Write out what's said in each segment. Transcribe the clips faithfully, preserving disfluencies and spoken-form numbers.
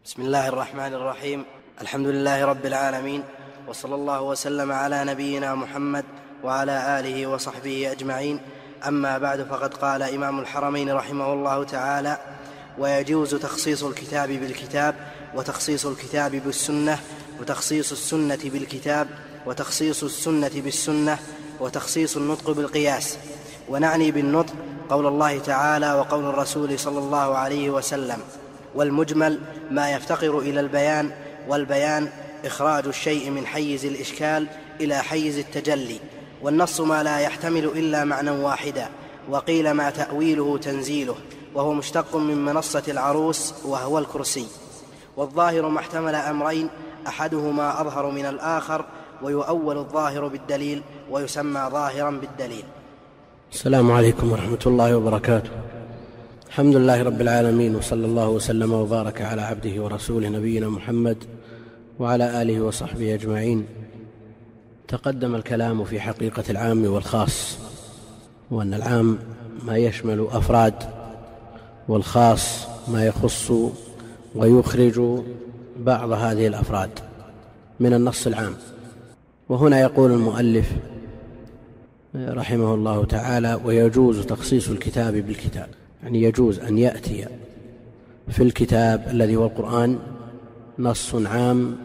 بسم الله الرحمن الرحيم. الحمد لله رب العالمين، وصلى الله وسلم على نبينا محمد وعلى آله وصحبه أجمعين. أما بعد، فقد قال إمام الحرمين رحمه الله تعالى: ويجوز تخصيص الكتاب بالكتاب، وتخصيص الكتاب بالسنة، وتخصيص السنة بالكتاب، وتخصيص السنة بالسنة، وتخصيص النطق بالقياس. ونعني بالنطق قول الله تعالى وقول الرسول صلى الله عليه وسلم. والمجمل ما يفتقر إلى البيان، والبيان إخراج الشيء من حيز الإشكال إلى حيز التجلي. والنص ما لا يحتمل إلا معنى واحدا، وقيل ما تأويله تنزيله، وهو مشتق من منصة العروس وهو الكرسي. والظاهر ما احتمل أمرين، أحدهما أظهر من الآخر، ويؤول الظاهر بالدليل ويسمى ظاهرا بالدليل. السلام عليكم ورحمة الله وبركاته. الحمد لله رب العالمين، وصلى الله وسلم وبارك على عبده ورسوله نبينا محمد وعلى آله وصحبه أجمعين. تقدم الكلام في حقيقة العام والخاص، وأن العام ما يشمل أفراد، والخاص ما يخص ويخرج بعض هذه الأفراد من النص العام. وهنا يقول المؤلف رحمه الله تعالى: ويجوز تخصيص الكتاب بالكتاب، يعني يجوز أن يأتي في الكتاب الذي هو القرآن نص عام،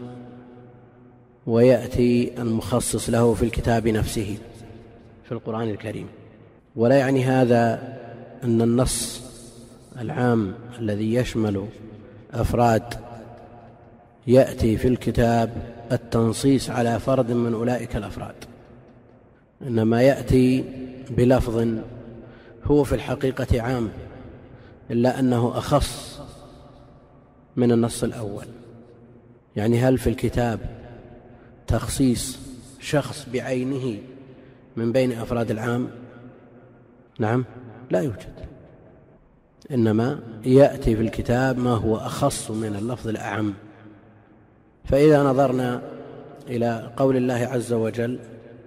ويأتي المخصص له في الكتاب نفسه في القرآن الكريم. ولا يعني هذا أن النص العام الذي يشمل أفراد يأتي في الكتاب التنصيص على فرد من أولئك الأفراد، إنما يأتي بلفظ هو في الحقيقة عام، إلا أنه أخص من النص الأول. يعني هل في الكتاب تخصيص شخص بعينه من بين أفراد العام؟ نعم، لا يوجد. إنما يأتي في الكتاب ما هو أخص من اللفظ الأعم. فإذا نظرنا إلى قول الله عز وجل: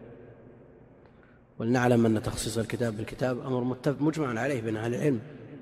ولنعلم أن تخصيص الكتاب بالكتاب أمر متفق مجمع عليه بين أهل العلم،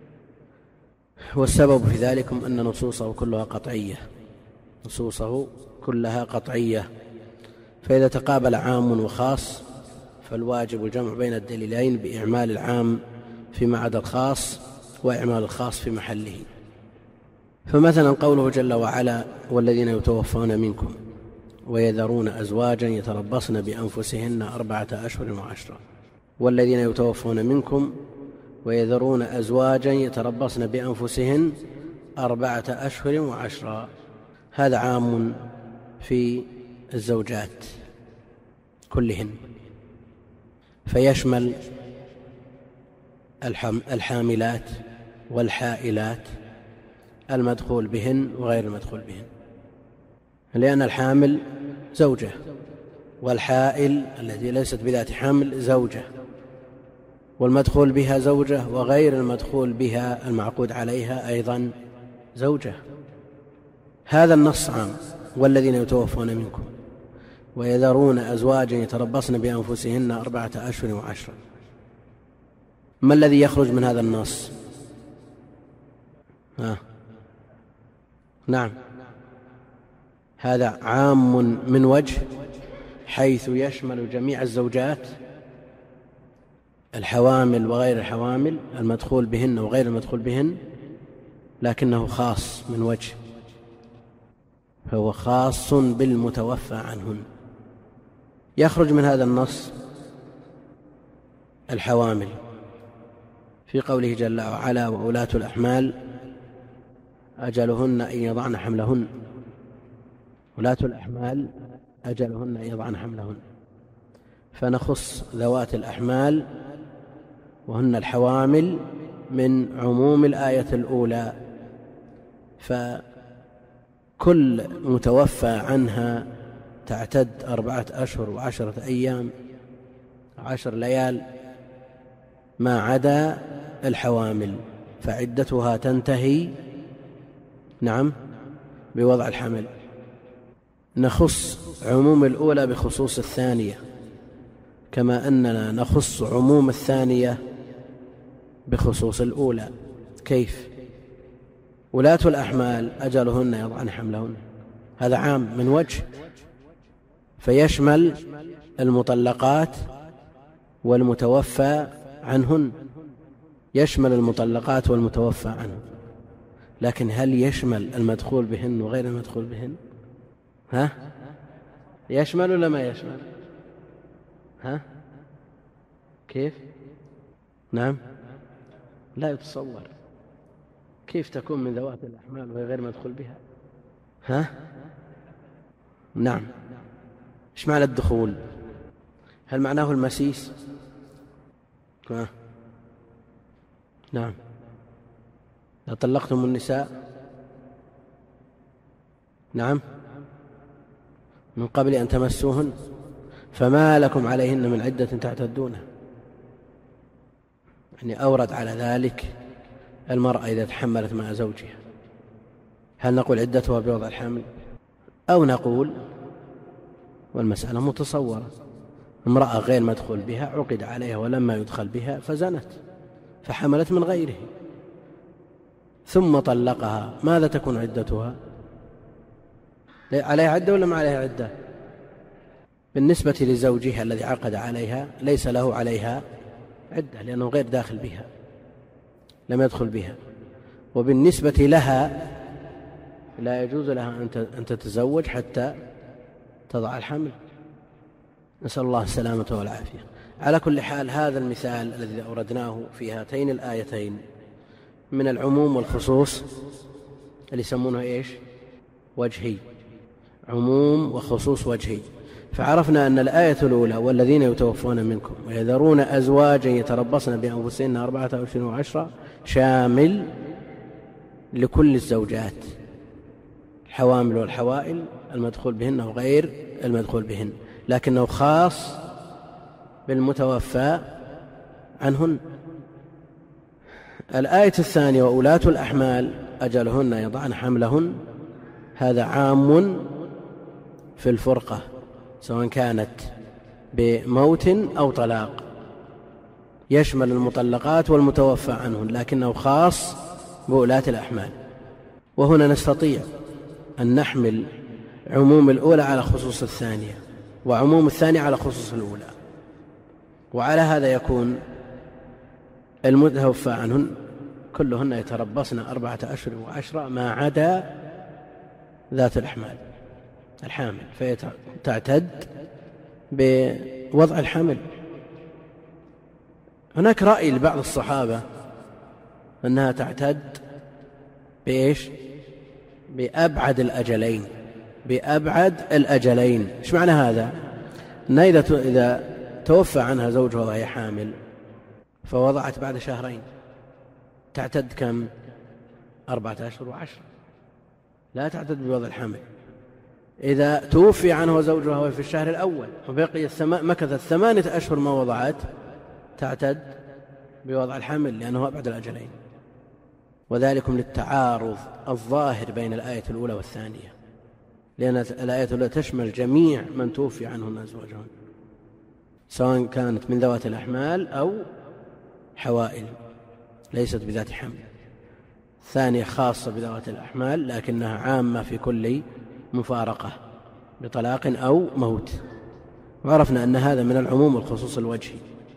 والسبب في ذلك أن نصوصه كلها قطعية نصوصه كلها قطعية فإذا تقابل عام وخاص فالواجب الجمع بين الدليلين بإعمال العام فيما عدا الخاص، وإعمال الخاص في محله. فمثلا قوله جل وعلا: والذين يتوفون منكم ويذرون أزواجا يتربصن بأنفسهن أربعة أشهر وعشرا. والذين يتوفون منكم ويذرون أزواجا يتربصن بأنفسهن أربعة أشهر وعشرا. هذا عام في الزوجات كلهن، فيشمل الحاملات والحائلات، المدخول بهن وغير المدخول بهن، لأن الحامل زوجة، والحائل التي ليست بذات حمل زوجة، والمدخول بها زوجة، وغير المدخول بها المعقود عليها أيضا زوجة. هذا النص عام: والذين يتوفون منكم ويذرون أزواجا يتربصن بأنفسهن أربعة أشهر وعشرا. ما الذي يخرج من هذا النص؟ ها. نعم، هذا عام من وجه، حيث يشمل جميع الزوجات، الحوامل وغير الحوامل، المدخول بهن وغير المدخول بهن، لكنه خاص من وجه، فهو خاص بالمتوفى عنهن. يخرج من هذا النص الحوامل في قوله جل وعلا: وأولاة الأحمال أجلهن أن يضعن حملهن. ولاة الأحمال أجلهن أن يضعن حملهن، فنخص ذوات الأحمال وهن الحوامل من عموم الآية الأولى. فكل متوفى عنها تعتد أربعة أشهر وعشرة أيام، عشر ليال، ما عدا الحوامل فعدتها تنتهي نعم بوضع الحمل. نخص عموم الأولى بخصوص الثانية، كما أننا نخص عموم الثانية بخصوص الأولى. كيف؟ ولاة الأحمال أجلهن يضعن حملهن، هذا عام من وجه، فيشمل المطلقات والمتوفى عنهن، يشمل المطلقات والمتوفى عنهن. لكن هل يشمل المدخول بهن وغير المدخول بهن؟ ها؟ يشمل ولا ما يشمل؟ ها؟ كيف؟ نعم، لا يتصور كيف تكون من ذوات الأحمال وهي غير مدخول بها. ها؟ نعم. ايش معنى الدخول؟ هل معناه المسيس؟ ها؟ نعم. لو طلقتم النساء نعم من قبل أن تمسوهن فما لكم عليهن من عدة تعتدونها، يعني أورد على ذلك المرأة إذا تحملت مع زوجها، هل نقول عدتها بوضع الحمل أو نقول، والمسألة متصورة، امرأة غير مدخول بها عقد عليها ولما يدخل بها فزنت فحملت من غيره ثم طلقها، ماذا تكون عدتها؟ عليها عدة ولا ما عليها عدة؟ بالنسبة لزوجها الذي عقد عليها ليس له عليها عدة لأنه غير داخل بها، لم يدخل بها. وبالنسبة لها لا يجوز لها أن تتزوج حتى تضع الحمل، نسأل الله السلامة والعافية. على كل حال هذا المثال الذي أوردناه في هاتين الآيتين من العموم والخصوص اللي يسمونه إيش؟ وجهي، عموم وخصوص وجهي. فعرفنا أن الآية الأولى والذين يتوفون منكم ويذرون أزواجا يتربصن بأنفسهن أربعة أشهر وعشرة شامل لكل الزوجات، الحوامل والحوائل، المدخول بهن وغير المدخول بهن، لكنه خاص بالمتوفى عنهن. الآية الثانية وأولاة الأحمال أجلهن يضعن حملهن، هذا عام في الفرقة سواء كانت بموت أو طلاق، يشمل المطلقات والمتوفى عنهن، لكنه خاص بأولاة الأحمال. وهنا نستطيع أن نحمل عموم الأولى على خصوص الثانية وعموم الثانية على خصوص الأولى، وعلى هذا يكون المتوفى عنهن كلهن يتربصن أربعة أشهر وعشرة ما عدا ذات الأحمال الحامل، فتعتد بوضع الحمل. هناك رأي لبعض الصحابة أنها تعتد بإيش؟ بأبعد الأجلين، بأبعد الأجلين. إيش معنى هذا؟ أنها إذا توفى عنها زوجها وهي حامل فوضعت بعد شهرين تعتد كم؟ أربعة أشهر وعشرة، لا تعتد بوضع الحمل. إذا توفي عنه زوجها وهي في الشهر الأول وبقي مكثت ثمانية أشهر ما وضعت تعتد بوضع الحمل لأنه أبعد الأجلين، وذلكم للتعارض الظاهر بين الآية الأولى والثانية، لأن الآية الأولى تشمل جميع من توفي عنهن أزواجهن سواء كانت من ذوات الأحمال أو حوائل ليست بذات حمل. الثانية خاصة بذوات الأحمال لكنها عامة في كل مفارقة بطلاق أو موت، وعرفنا أن هذا من العموم والخصوص الوجهي.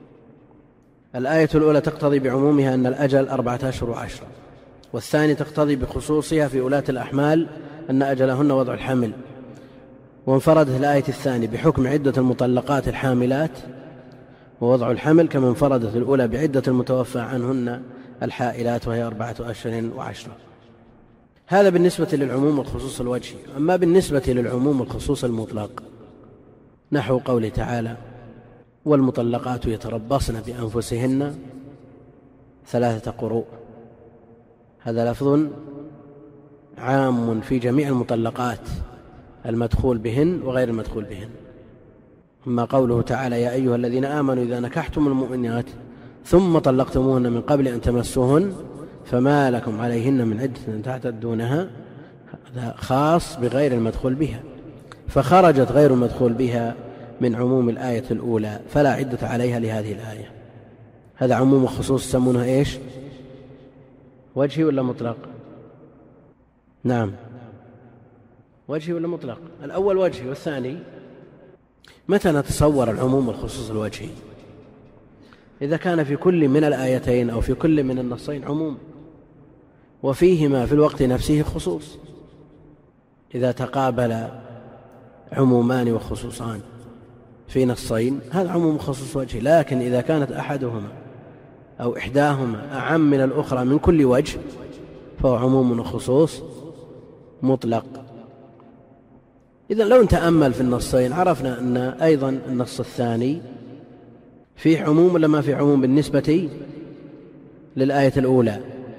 الآية الأولى تقتضي بعمومها أن الأجل أربعة أشهر وعشرة، والثانية تقتضي بخصوصها في ولاة الأحمال أن أجلهن وضع الحمل. وانفردت الآية الثانية بحكم عدة المطلقات الحاملات ووضع الحمل كما انفردت الأولى بعدة المتوفى عنهن الحائلات وهي أربعة أشهر وعشرة. هذا بالنسبة للعموم والخصوص الوجهي. أما بالنسبة للعموم والخصوص المطلق نحو قوله تعالى والمطلقات يتربصن بأنفسهن ثلاثة قروء، هذا لفظ عام في جميع المطلقات المدخول بهن وغير المدخول بهن. أما قوله تعالى يا أيها الذين آمنوا إذا نكحتم المؤمنات ثم طلقتموهن من قبل أن تمسوهن فما لكم عليهن من عدة تعتدونها، هذا خاص بغير المدخول بها، فخرجت غير المدخول بها من عموم الآية الأولى فلا عدة عليها لهذه الآية. هذا عموم وخصوص يسمونها إيش؟ وجهي ولا مطلق؟ نعم، وجهي ولا مطلق؟ الأول وجهي، والثاني متى نتصور العموم والخصوص الوجهي؟ إذا كان في كل من الآيتين أو في كل من النصين عموم وفيهما في الوقت نفسه خصوص، إذا تقابل عمومان وخصوصان في نصين هذا عموم وخصوص وجهي. لكن إذا كانت أحدهما أو إحداهما أعم من الأخرى من كل وجه فهو عموم وخصوص مطلق. إذن لو نتأمل في النصين عرفنا أن أيضا النص الثاني فيه عموم ولا ما فيه عموم بالنسبة للآية الأولى؟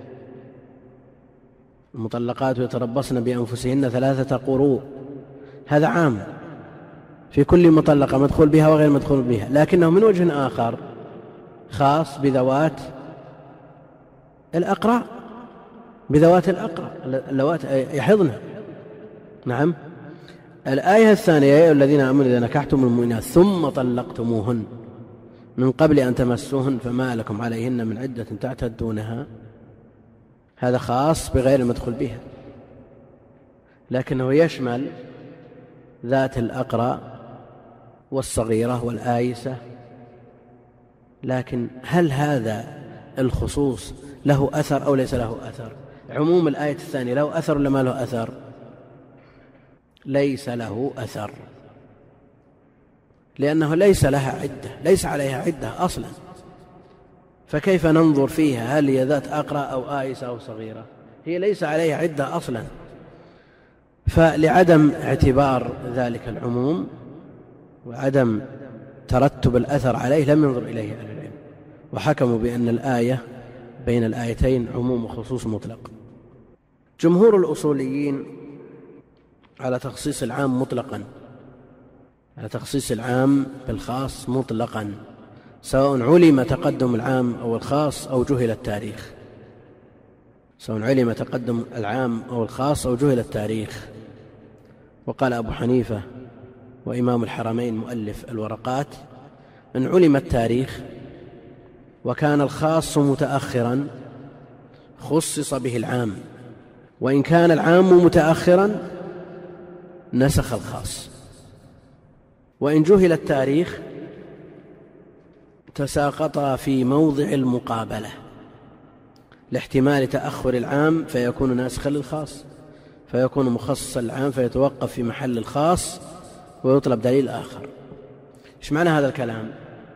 المطلقات يتربصن بأنفسهن ثلاثة قروء، هذا عام في كل مطلقة مدخول بها وغير مدخول بها، لكنه من وجه آخر خاص بذوات الأقراء، بذوات الأقراء اللوات يحضن. نعم. الآية الثانية: يا أيها الذين آمنوا إذا نكحتم المؤمنات ثم طلقتموهن من قبل أن تمسوهن فما لكم عليهن من عدة تعتدونها، هذا خاص بغير المدخول بها، لكنه يشمل ذات الأقراء والصغيرة والآيسة. لكن هل هذا الخصوص له أثر أو ليس له أثر؟ عموم الآية الثانية له أثر ولا ما له أثر؟ ليس له أثر، لأنه ليس لها عدة، ليس عليها عدة أصلا، فكيف ننظر فيها هل هي ذات أقراء أو آيسة أو صغيرة؟ هي ليس عليها عدة أصلا. فلعدم اعتبار ذلك العموم وعدم ترتب الأثر عليه لم ينظر إليه أهل العلم، وحكموا بأن الآية بين الآيتين عموم وخصوص مطلق. جمهور الأصوليين على تخصيص العام مطلقا، على تخصيص العام بالخاص مطلقا، سواء علم تقدم العام أو الخاص أو جهل التاريخ، سواء علم تقدم العام أو الخاص أو جهل التاريخ. وقال أبو حنيفة وإمام الحرمين مؤلف الورقات: إن علم التاريخ وكان الخاص متأخرا خصص به العام، وإن كان العام متأخرا نسخ الخاص. وإن جهل التاريخ تساقطا في موضع المقابلة لاحتمال تأخر العام فيكون ناسخا للخاص، فيكون مخصصا العام فيتوقف في محل الخاص ويطلب دليل آخر. إيش معنى هذا الكلام؟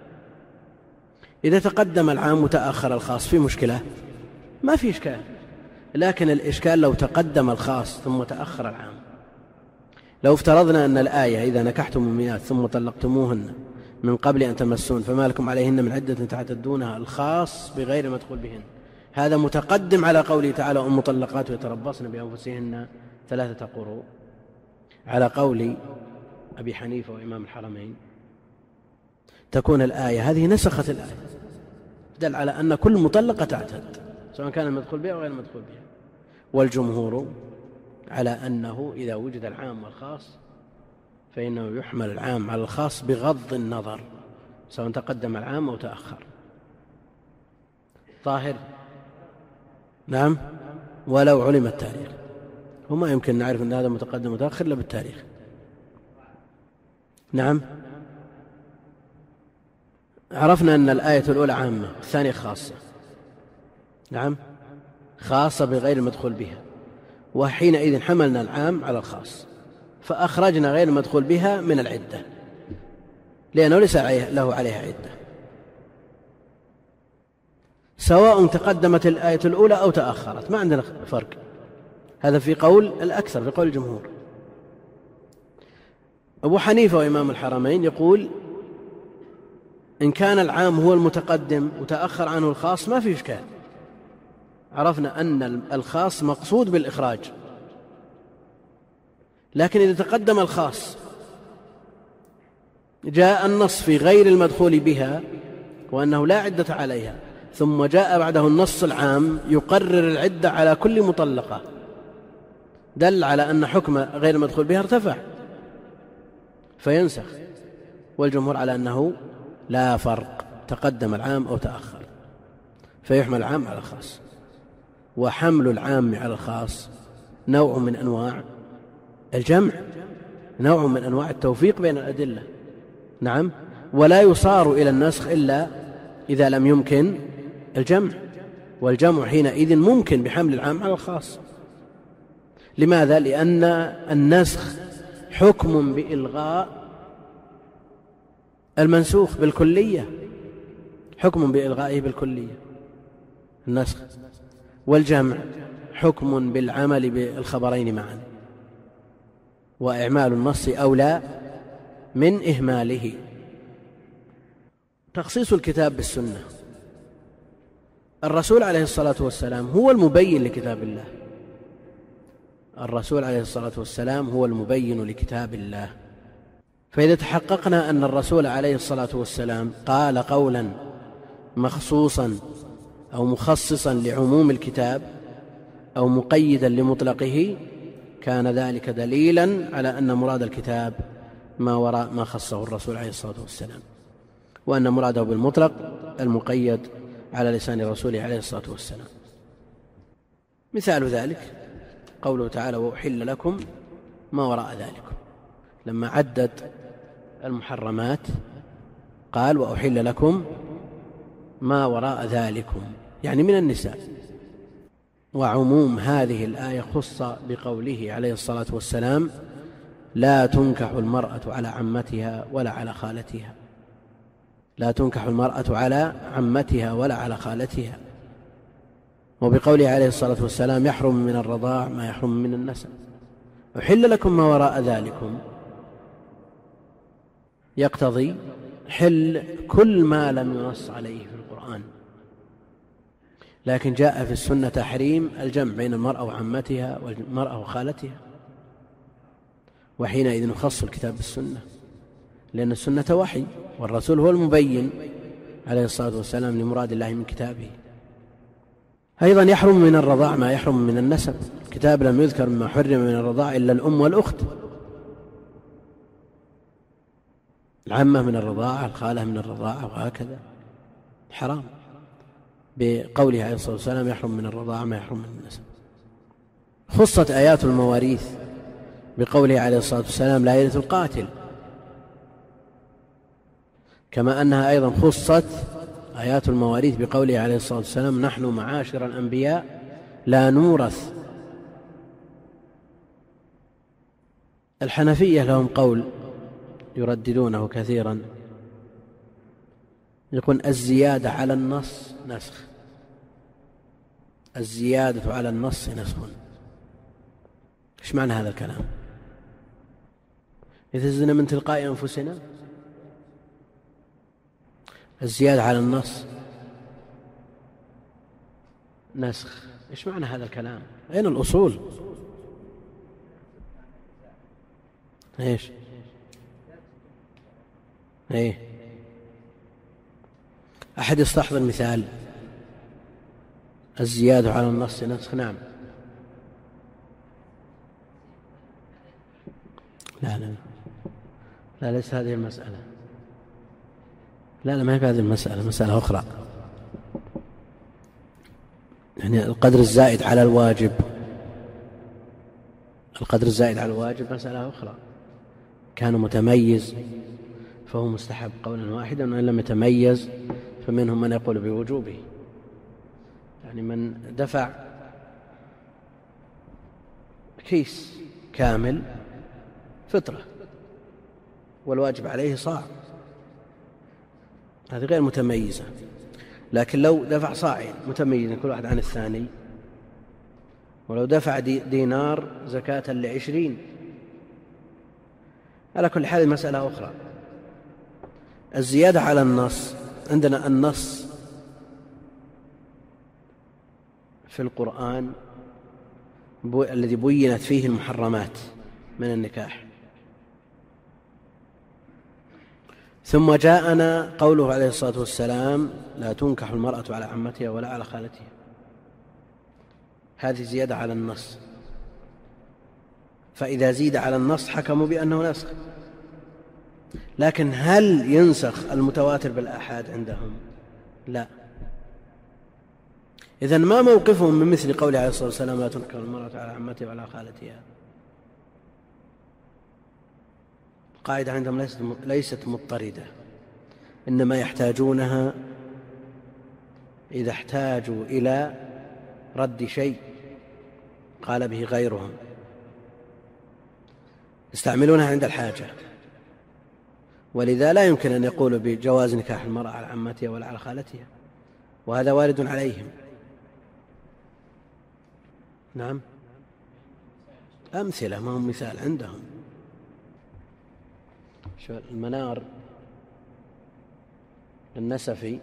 إذا تقدم العام وتأخر الخاص في مشكلة؟ ما في إشكال، لكن الإشكال لو تقدم الخاص ثم تأخر العام. لو افترضنا أن الآية: إذا نكحتم المؤمنات ثم طلقتموهن من قبل أن تمسون فما لكم عليهن من عدة تعتدونها، الخاص بغير مدخول بهن، هذا متقدم على قوله تعالى: والمطلقات يتربصن بأنفسهن ثلاثة قروء، على قول أبي حنيفة وإمام الحرمين. تكون الآية هذه نسخت الآية، دل على أن كل مطلقة تعتد سواء كان المدخول بها أو غير المدخول بها. والجمهور على أنه إذا وجد العام والخاص فإنه يحمل العام على الخاص بغض النظر سواء تقدم العام أو تأخر. ظاهر؟ نعم. ولو علم التاريخ، وما يمكن نعرف أن هذا متقدم ومتأخر إلا بالتاريخ. نعم. عرفنا أن الآية الأولى عامة والثانية خاصة. نعم، خاصة بغير المدخول بها، وحينئذ حملنا العام على الخاص فأخرجنا غير المدخول بها من العدة لأنه ليس له عليها عدة، سواء تقدمت الآية الأولى أو تأخرت، ما عندنا فرق. هذا في قول الأكثر، في قول الجمهور. أبو حنيفة وإمام الحرمين يقول: إن كان العام هو المتقدم وتأخر عنه الخاص ما في إشكال، عرفنا أن الخاص مقصود بالإخراج. لكن إذا تقدم الخاص جاء النص في غير المدخول بها وأنه لا عدة عليها، ثم جاء بعده النص العام يقرر العدة على كل مطلقة، دل على أن حكم غير المدخول بها ارتفع فينسخ. والجمهور على أنه لا فرق، تقدم العام أو تأخر فيحمل العام على الخاص. وحمل العام على الخاص نوع من أنواع الجمع، نوع من أنواع التوفيق بين الأدلة. نعم. ولا يصار إلى النسخ إلا إذا لم يمكن الجمع، والجمع حينئذ ممكن بحمل العام على الخاص. لماذا؟ لأن النسخ حكم بإلغاء المنسوخ بالكلية، حكم بإلغائه بالكلية النسخ، والجمع حكم بالعمل بالخبرين معا، وإعمال النص أولى من إهماله. تخصيص الكتاب بالسنة، الرسول عليه الصلاة والسلام هو المبين لكتاب الله، الرسول عليه الصلاة والسلام هو المبين لكتاب الله. فإذا تحققنا أن الرسول عليه الصلاة والسلام قال قولا مخصوصا أو مخصصا لعموم الكتاب أو مقيدا لمطلقه، كان ذلك دليلا على أن مراد الكتاب ما وراء ما خصه الرسول عليه الصلاة والسلام، وأن مراده بالمطلق المقيد على لسان رسوله عليه الصلاة والسلام. مثال ذلك قوله تعالى: وأحل لكم ما وراء ذلكم. لما عدد المحرمات قال: وأحل لكم ما وراء ذلكم، يعني من النساء. وعموم هذه الآية خص بقوله عليه الصلاة والسلام: لا تنكح المرأة على عمتها ولا على خالتها، لا تنكح المرأة على عمتها ولا على خالتها. وبقوله عليه الصلاة والسلام: يحرم من الرضاع ما يحرم من النسب. أحل لكم ما وراء ذلكم يقتضي حل كل ما لم ينص عليه في القرآن، لكن جاء في السنة تحريم الجمع بين المرأة وعمتها والمرأة وخالتها، وحينئذ نخص الكتاب بالسنة، لأن السنة وحي، والرسول هو المبين عليه الصلاة والسلام لمراد الله من كتابه. أيضا يحرم من الرضاع ما يحرم من النسب، الكتاب لم يذكر مما حرم من الرضاع إلا الأم والأخت، العمة من الرضاعة، الخالة من الرضاعة، وهكذا حرام. بقوله عليه الصلاة والسلام: يحرم من الرضاعة ما يحرم من النسب. خصت آيات المواريث بقوله عليه الصلاة والسلام: لا يرث القاتل، كما أنها أيضا خصت آيات المواريث بقوله عليه الصلاة والسلام: نحن معاشر الأنبياء لا نورث. الحنفية لهم قول يرددونه كثيرا، يقول: الزيادة على النص نسخ، الزيادة على النص نسخ. إيش معنى هذا الكلام؟ إذا زدنا من تلقاء أنفسنا، الزيادة على النص نسخ. إيش معنى هذا الكلام؟ أين الأصول؟ إيش؟ إيه؟ أحد يستحضر مثال الزيادة على النص نسخ؟ نعم. لا لا لا ليس هذه المسألة، لا لا ما هي هذه المسألة، مسألة أخرى. يعني القدر الزائد على الواجب، القدر الزائد على الواجب مسألة أخرى. كان متميز فهو مستحب قولا واحدا، وإن لم يتميز فمنهم من يقول بوجوبه. يعني من دفع كيس كامل فطرة والواجب عليه صاع، هذه غير متميزة. لكن لو دفع صاعين متميزين كل واحد عن الثاني، ولو دفع دي دينار زكاة لعشرين، على كل حال مسألة أخرى. الزيادة على النص، عندنا النص في القرآن بو... الذي بينت فيه المحرمات من النكاح، ثم جاءنا قوله عليه الصلاة والسلام: لا تنكح المرأة على عمتها ولا على خالتها. هذه زيادة على النص، فإذا زيد على النص حكموا بأنه نسخ. لكن هل ينسخ المتواتر بالآحاد عندهم؟ لا. إذن ما موقفهم من مثل قوله عليه الصلاة والسلام لا تنكر المرأة على عمتها وعلى خالتها؟ قاعدة عندهم ليست مضطردة، إنما يحتاجونها إذا احتاجوا إلى رد شيء قال به غيرهم، يستعملونها عند الحاجة. ولذا لا يمكن أن يقولوا بجواز نكاح المرأة على عمتها ولا على خالتها، وهذا وارد عليهم. نعم، أمثلة ما هم مثال عندهم. المنار النسفي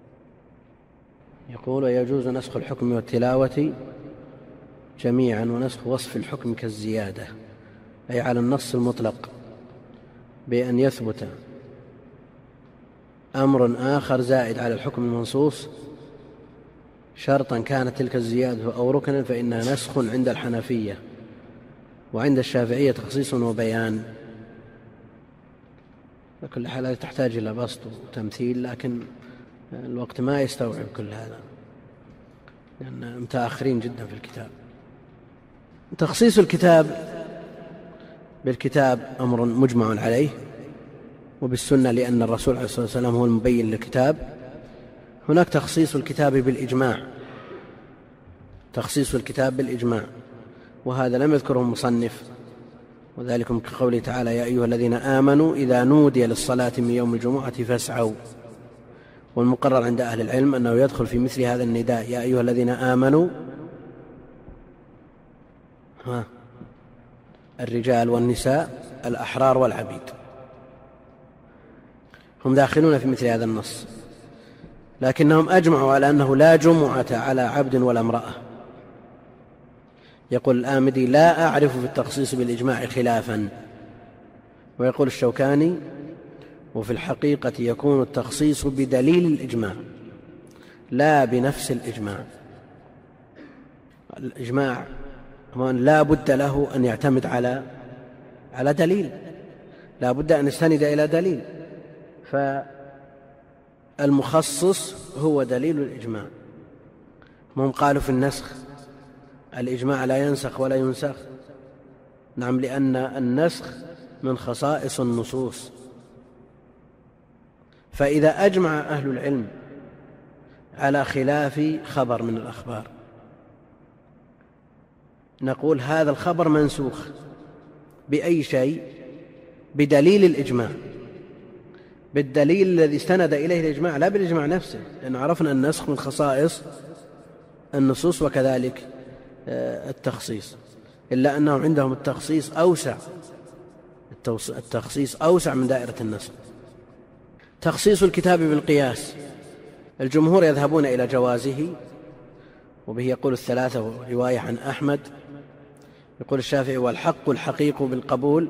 يقول ويجوز نسخ الحكم والتلاوة جميعا ونسخ وصف الحكم كالزيادة، أي على النص المطلق، بأن يثبت أمر آخر زائد على الحكم المنصوص شرطا كانت تلك الزيادة أو ركنا فإنها نسخ عند الحنفية، وعند الشافعية تخصيص وبيان. كل حال تحتاج إلى بسط وتمثيل، لكن الوقت ما يستوعب كل هذا لأن متأخرين جدا في الكتاب. تخصيص الكتاب بالكتاب أمر مجمع عليه، وبالسنة لأن الرسول عليه الصلاة والسلام هو المبين للكتاب. هناك تخصيص الكتاب بالإجماع، تخصيص الكتاب بالإجماع، وهذا لم يذكره المصنف، وذلكم كقوله تعالى يا أيها الذين آمنوا إذا نودي للصلاة من يوم الجمعة فاسعوا. والمقرر عند أهل العلم أنه يدخل في مثل هذا النداء يا أيها الذين آمنوا ها الرجال والنساء الأحرار والعبيد، هم داخلون في مثل هذا النص، لكنهم أجمعوا على أنه لا جمعة على عبد ولا امرأة. يقول الآمدي لا أعرف في التخصيص بالإجماع خلافا. ويقول الشوكاني وفي الحقيقة يكون التخصيص بدليل الإجماع لا بنفس الإجماع. الإجماع لا بد له أن يعتمد على على دليل، لا بد أن يستند إلى دليل، فالمخصص هو دليل الإجماع. هم قالوا في النسخ الإجماع لا ينسخ ولا ينسخ، نعم، لأن النسخ من خصائص النصوص. فإذا أجمع أهل العلم على خلاف خبر من الأخبار نقول هذا الخبر منسوخ بأي شيء؟ بدليل الإجماع، بالدليل الذي استند إليه الإجماع، لا بالإجماع نفسه، لأن عرفنا النسخ من خصائص النصوص وكذلك التخصيص، إلا أنهم عندهم التخصيص أوسع، التخصيص أوسع من دائرة النسخ. تخصيص الكتاب بالقياس الجمهور يذهبون إلى جوازه، وبه يقول الثلاثة ورواية عن أحمد. يقول الشافعي والحق الحقيق بالقبول.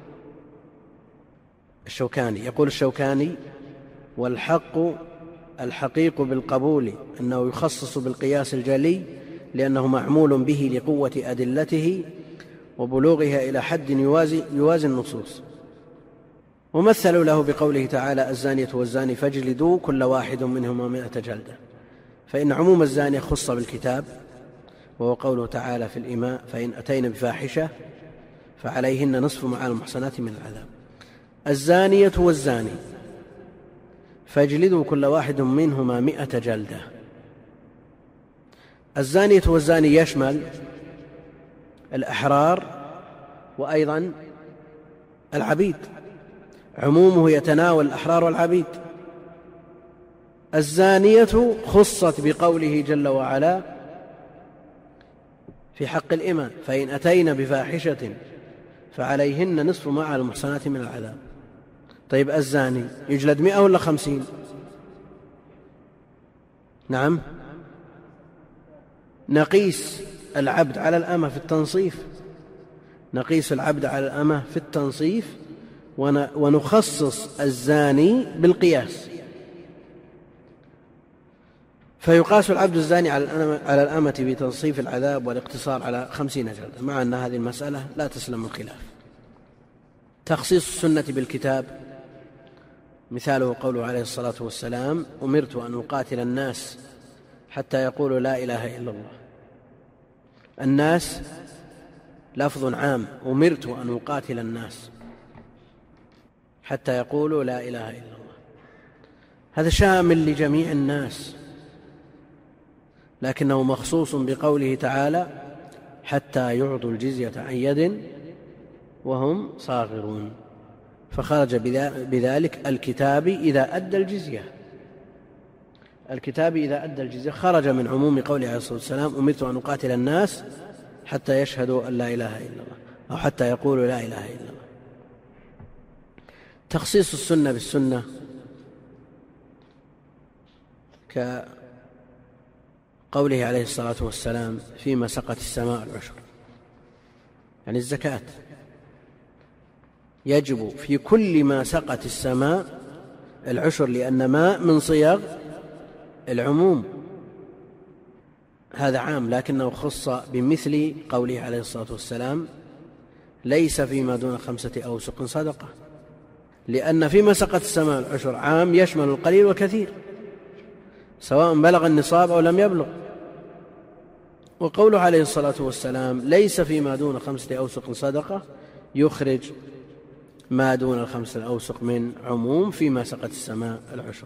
الشوكاني يقول الشوكاني والحق الحقيق بالقبول أنه يخصص بالقياس الجلي لأنه معمول به لقوة أدلته وبلوغها إلى حد يوازي, يوازي النصوص. ومثلوا له بقوله تعالى الزانية والزاني فاجلدوا كل واحد منهما مئة جلدة، فإن عموم الزانية خص بالكتاب، وهو قوله تعالى في الإماء فإن أتينا بفاحشة فعليهن نصف ما على المحصنات من العذاب. الزانية والزاني فاجلدوا كل واحد منهما مئة جلدة. الزانية والزاني يشمل الأحرار وأيضا العبيد، عمومه يتناول الأحرار والعبيد. الزانية خصت بقوله جل وعلا في حق الإماء فإن أتينا بفاحشة فعليهن نصف ما على المحصنات من العذاب. طيب الزاني يجلد مئة ولا خمسين؟ نعم، نقيس العبد على الأمة في التنصيف، نقيس العبد على الأمة في التنصيف ونخصص الزاني بالقياس، فيقاس العبد الزاني على الأمة بتنصيف العذاب والاقتصار على خمسين جلدة، مع أن هذه المسألة لا تسلم الخلاف. تخصيص السنة بالكتاب مثاله قوله عليه الصلاة والسلام أمرت أن أقاتل الناس حتى يقولوا لا إله إلا الله. الناس لفظ عام، أمرت أن أقاتل الناس حتى يقولوا لا إله إلا الله. هذا شامل لجميع الناس، لكنه مخصوص بقوله تعالى حتى يعطوا الجزية عن يد وهم صاغرون، فخرج بذلك الكتاب إذا أدى الجزية. الكتاب إذا أدى الجزية خرج من عموم قوله عليه الصلاة والسلام أمرت أن أقاتل الناس حتى يشهدوا أن لا إله إلا الله أو حتى يقولوا لا إله إلا الله. تخصيص السنة بالسنة كقوله عليه الصلاة والسلام فيما سقت السماء العشر، يعني الزكاة يجب في كل ما سقت السماء العشر، لأن ما من صيغ العموم، هذا عام، لكنه خص بمثل قوله عليه الصلاة والسلام ليس فيما دون خمسة أوسق صدقة، لأن فيما سقت السماء العشر عام يشمل القليل والكثير سواء بلغ النصاب أو لم يبلغ. وقوله عليه الصلاة والسلام ليس فيما دون خمسة أوسق صدقة يخرج ما دون الخمسة الأوسق من عموم فيما سقت السماء العشر.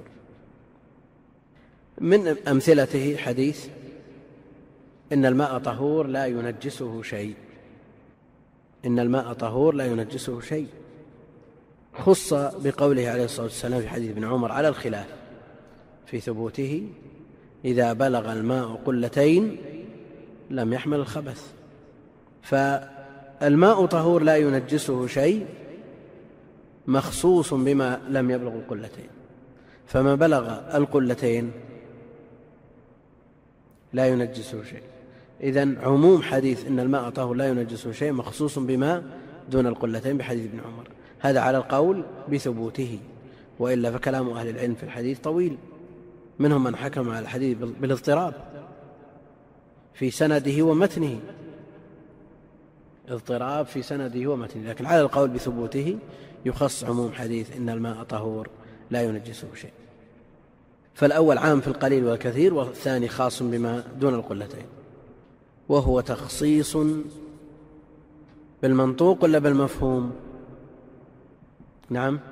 من أمثلته حديث إن الماء طهور لا ينجسه شيء، إن الماء طهور لا ينجسه شيء، خص بقوله عليه الصلاة والسلام في حديث ابن عمر على الخلاف في ثبوته إذا بلغ الماء قلتين لم يحمل الخبث. فالماء طهور لا ينجسه شيء مخصوص بما لم يبلغ القلتين، فما بلغ القلتين لا ينجسه شيء. إذن عموم حديث إن الماء طهور لا ينجسه شيء مخصوص بما دون القلتين بحديث ابن عمر، هذا على القول بثبوته، وإلا فكلام أهل العلم في الحديث طويل، منهم من حكم على الحديث بالاضطراب في سنده ومتنه، اضطراب في سنده ومتنه، لكن على القول بثبوته يخص عموم حديث إن الماء طهور لا ينجسه شيء. فالأول عام في القليل والكثير، والثاني خاص بما دون القلتين. وهو تخصيص بالمنطوق ولا بالمفهوم؟ نعم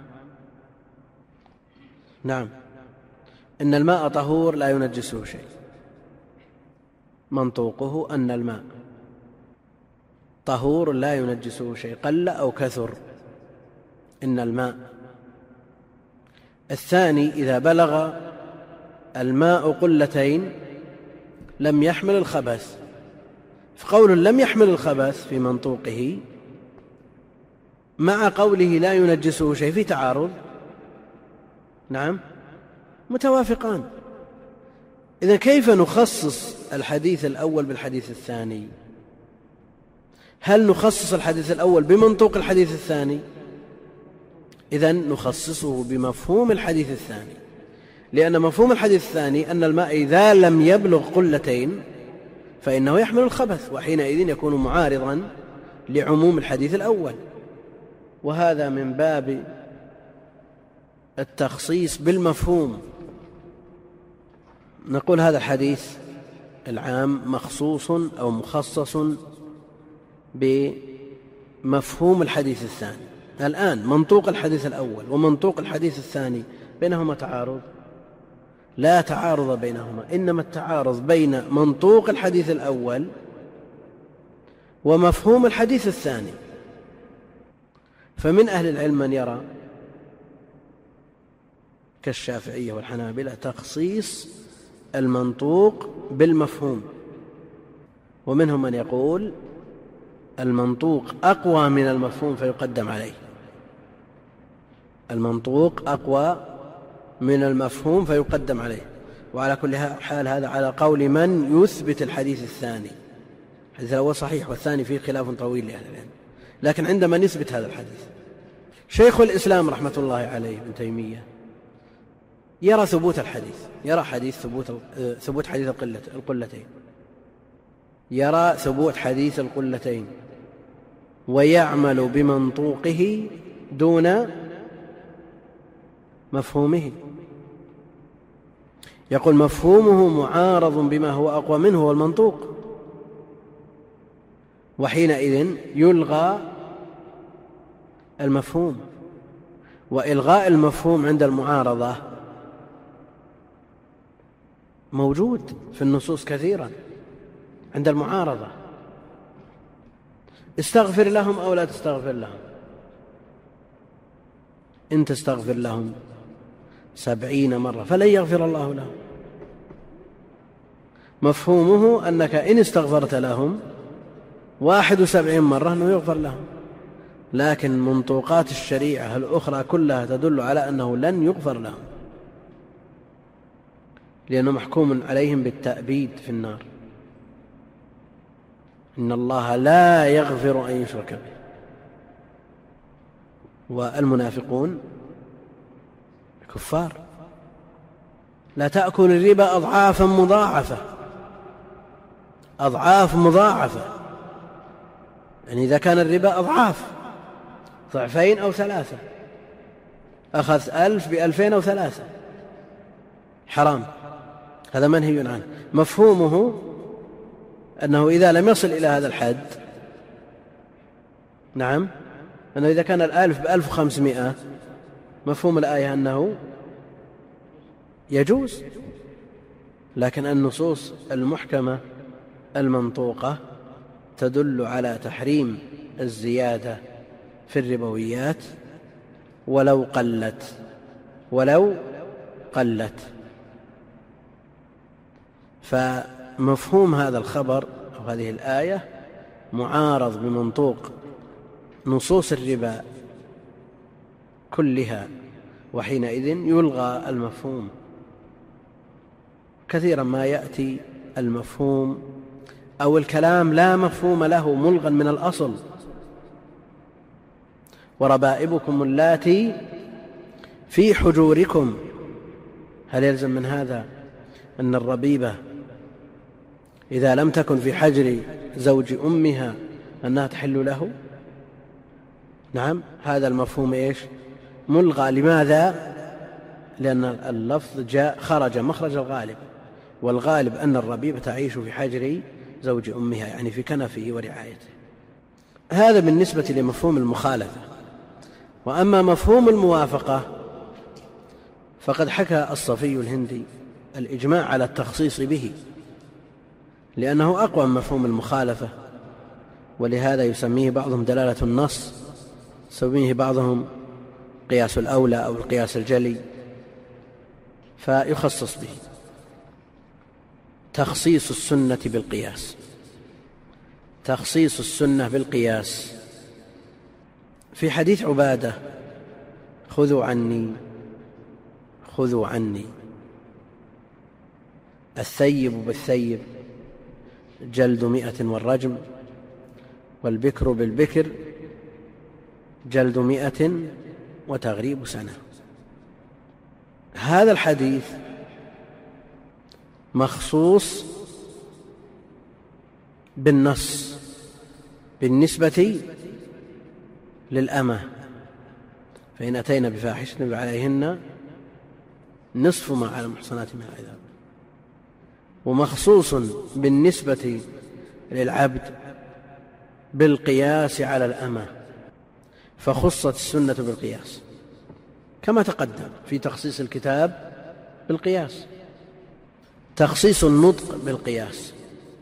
نعم إن الماء طهور لا ينجسه شيء، منطوقه أن الماء طهور لا ينجسه شيء قل أو كثر، إن الماء. الثاني إذا بلغ الماء قلتين لم يحمل الخبث، فقول لم يحمل الخبث في منطوقه مع قوله لا ينجسه شيء في تعارض، نعم متوافقان. إذن كيف نخصص الحديث الأول بالحديث الثاني؟ هل نخصص الحديث الأول بمنطوق الحديث الثاني؟ إذن نخصصه بمفهوم الحديث الثاني، لأن مفهوم الحديث الثاني أن الماء إذا لم يبلغ قلتين فإنه يحمل الخبث، وحينئذ يكون معارضا لعموم الحديث الأول، وهذا من باب التخصيص بالمفهوم. نقول هذا الحديث العام مخصوص أو مخصص بمفهوم الحديث الثاني. الآن منطوق الحديث الأول ومنطوق الحديث الثاني بينهما تعارض؟ لا تعارض بينهما، إنما التعارض بين منطوق الحديث الأول ومفهوم الحديث الثاني. فمن أهل العلم من يرى كالشافعية والحنابلة تخصيص المنطوق بالمفهوم، ومنهم من يقول المنطوق أقوى من المفهوم فيقدم عليه، المنطوق أقوى من المفهوم فيقدم عليه. وعلى كل حال هذا على قول من يثبت الحديث الثاني، الحديث الأول صحيح والثاني فيه خلاف طويل لأهل العلم، لكن عندما نثبت هذا الحديث شيخ الإسلام رحمة الله عليه ابن تيمية يرى ثبوت الحديث، يرى حديث ثبوت ثبوت حديث القلتين، يرى ثبوت حديث القلتين ويعمل بمنطوقه دون مفهومه. يقول مفهومه معارض بما هو أقوى منه هو المنطوق، وحينئذ يلغى المفهوم. وإلغاء المفهوم عند المعارضة موجود في النصوص كثيرا. عند المعارضة استغفر لهم أو لا تستغفر لهم، إن تستغفر لهم سبعين مرة فلن يغفر الله لهم. مفهومه أنك إن استغفرت لهم واحد وسبعين مرة أنه يغفر لهم، لكن منطوقات الشريعة الأخرى كلها تدل على أنه لن يغفر لهم، لأنه محكوم عليهم بالتأبيد في النار. إن الله لا يغفر أن يشرك به. والمنافقون كفار. لا تأكل الربا أضعافا مضاعفة، أضعاف مضاعفة، يعني إذا كان الربا أضعاف ضعفين أو ثلاثة، أخذ ألف بألفين أو ثلاثة، حرام، هذا منهي عنه. مفهومه أنه إذا لم يصل إلى هذا الحد، نعم، أنه إذا كان الألف بألف وخمسمائة، مفهوم الآية أنه يجوز. لكن النصوص المحكمة المنطوقة تدل على تحريم الزيادة في الربويات ولو قلت ولو قلت. فمفهوم هذا الخبر أو هذه الآية معارض بمنطوق نصوص الربا كلها، وحينئذ يلغى المفهوم. كثيرا ما يأتي المفهوم أو الكلام لا مفهوم له ملغا من الأصل. وربائبكم اللاتي في حجوركم، هل يلزم من هذا أن الربيبة إذا لم تكن في حجر زوج أمها أنها تحل له؟ نعم، هذا المفهوم إيش؟ ملغى. لماذا؟ لأن اللفظ جاء خرج مخرج الغالب، والغالب أن الربيبة تعيش في حجر زوج أمها، يعني في كنفه ورعايته. هذا بالنسبة لمفهوم المخالفة. وأما مفهوم الموافقة فقد حكى الصفي الهندي الإجماع على التخصيص به، لأنه أقوى من مفهوم المخالفة، ولهذا يسميه بعضهم دلالة النص، يسميه بعضهم قياس الأولى أو القياس الجلي، فيخصص به. تخصيص السنة بالقياس، تخصيص السنة بالقياس. في حديث عبادة: خذوا عني خذوا عني الثيب بالثيب جلد مئة والرجم، والبكر بالبكر جلد مئة وتغريب سنة. هذا الحديث مخصوص بالنص بالنسبة للأمة، فإن أتينا بفاحشة عليهن نصف ما على المحصنات من العذاب. ومخصوص بالنسبة للعبد بالقياس على الأمة، فخصت السنة بالقياس كما تقدم في تخصيص الكتاب بالقياس. تخصيص النطق بالقياس،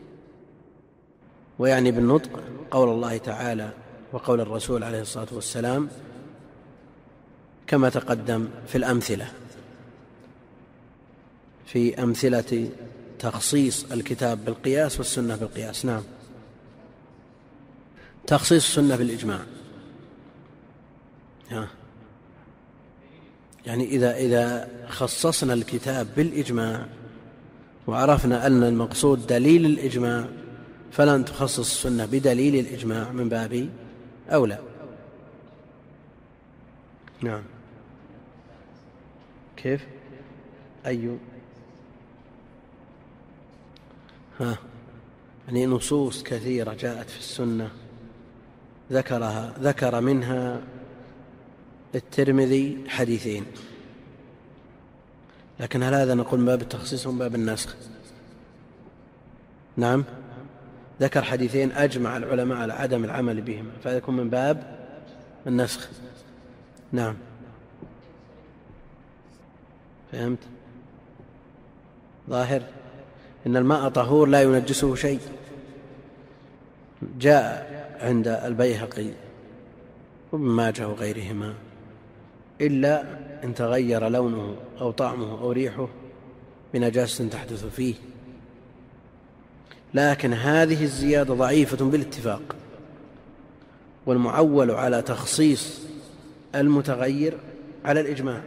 ويعني بالنطق قول الله تعالى وقول الرسول عليه الصلاة والسلام كما تقدم في الأمثلة، في أمثلة تخصيص الكتاب بالقياس والسنة بالقياس. نعم. تخصيص السنة بالإجماع، يعني إذا إذا خصصنا الكتاب بالإجماع وعرفنا أن المقصود دليل الإجماع، فلن تخصص السنة بدليل الإجماع من باب أولى. نعم. كيف؟ أي ها يعني نصوص كثيرة جاءت في السنة ذكرها ذكر منها الترمذي حديثين، لكن هل هذا نقول من باب التخصيص ومن باب النسخ؟ نعم، ذكر حديثين أجمع العلماء على عدم العمل بهما، فهذا يكون من باب النسخ. نعم، فهمت؟ ظاهر إن الماء طهور لا ينجسه شيء. جاء عند البيهقي وابن ماجه وغيرهما إلا إن تغير لونه أو طعمه أو ريحه بنجاسة تحدث فيه، لكن هذه الزيادة ضعيفة بالاتفاق، والمعول على تخصيص المتغير على الإجماع.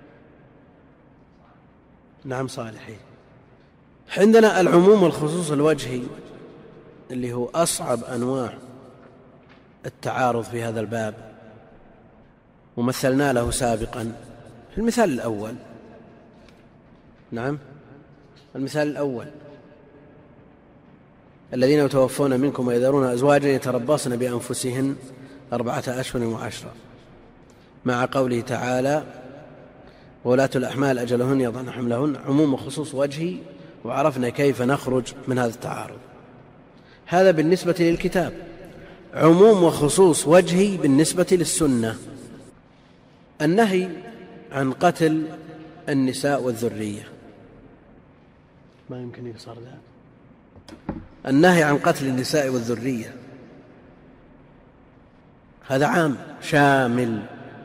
نعم صالحي. عندنا العموم والخصوص الوجهي اللي هو أصعب أنواع التعارض في هذا الباب، ومثلنا له سابقا في المثال الأول. نعم، المثال الأول: الذين يتوفون منكم ويذرون أزواجا يتربصن بأنفسهن أربعة أشهر وعشرة، مع قوله تعالى: وولاة الأحمال أجلهن يضعن حملهن. عموم وخصوص وجهي، وعرفنا كيف نخرج من هذا التعارض. هذا بالنسبة للكتاب. عموم وخصوص وجهي بالنسبة للسنة: النهي عن قتل النساء والذرية. ما يمكن يصير ذا. النهي عن قتل النساء والذرية هذا عام شامل،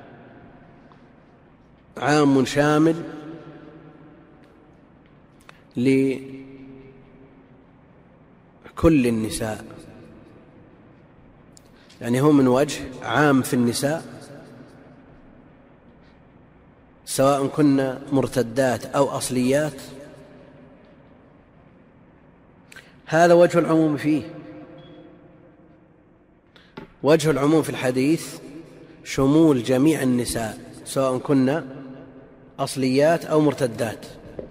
عام شامل لكل النساء، يعني هو من وجه عام في النساء سواء كن مرتدات أو أصليات، هذا وجه العموم فيه. وجه العموم في الحديث شمول جميع النساء سواء كن أصليات أو مرتدات،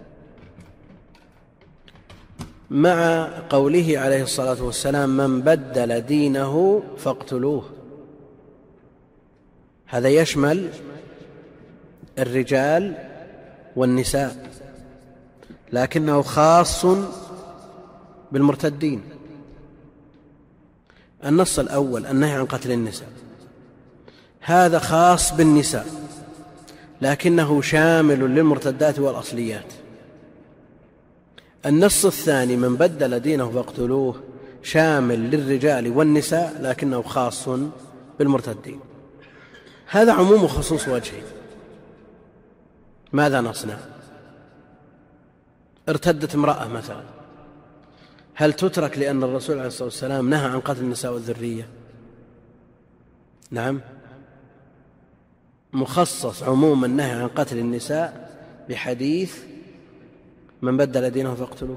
مع قوله عليه الصلاة والسلام: من بدل دينه فاقتلوه. هذا يشمل الرجال والنساء، لكنه خاص بالمرتدين. النص الأول النهي عن قتل النساء، هذا خاص بالنساء لكنه شامل للمرتدات والأصليات. النص الثاني من بدل دينه فاقتلوه، شامل للرجال والنساء لكنه خاص بالمرتدين. هذا عموم وخصوص وجهي. ماذا نصنع؟ ارتدت امرأة مثلا، هل تترك لأن الرسول عليه الصلاة والسلام نهى عن قتل النساء والذرية؟ نعم، مخصص عموم النهي عن قتل النساء بحديث من بدل دينه فاقتلوه.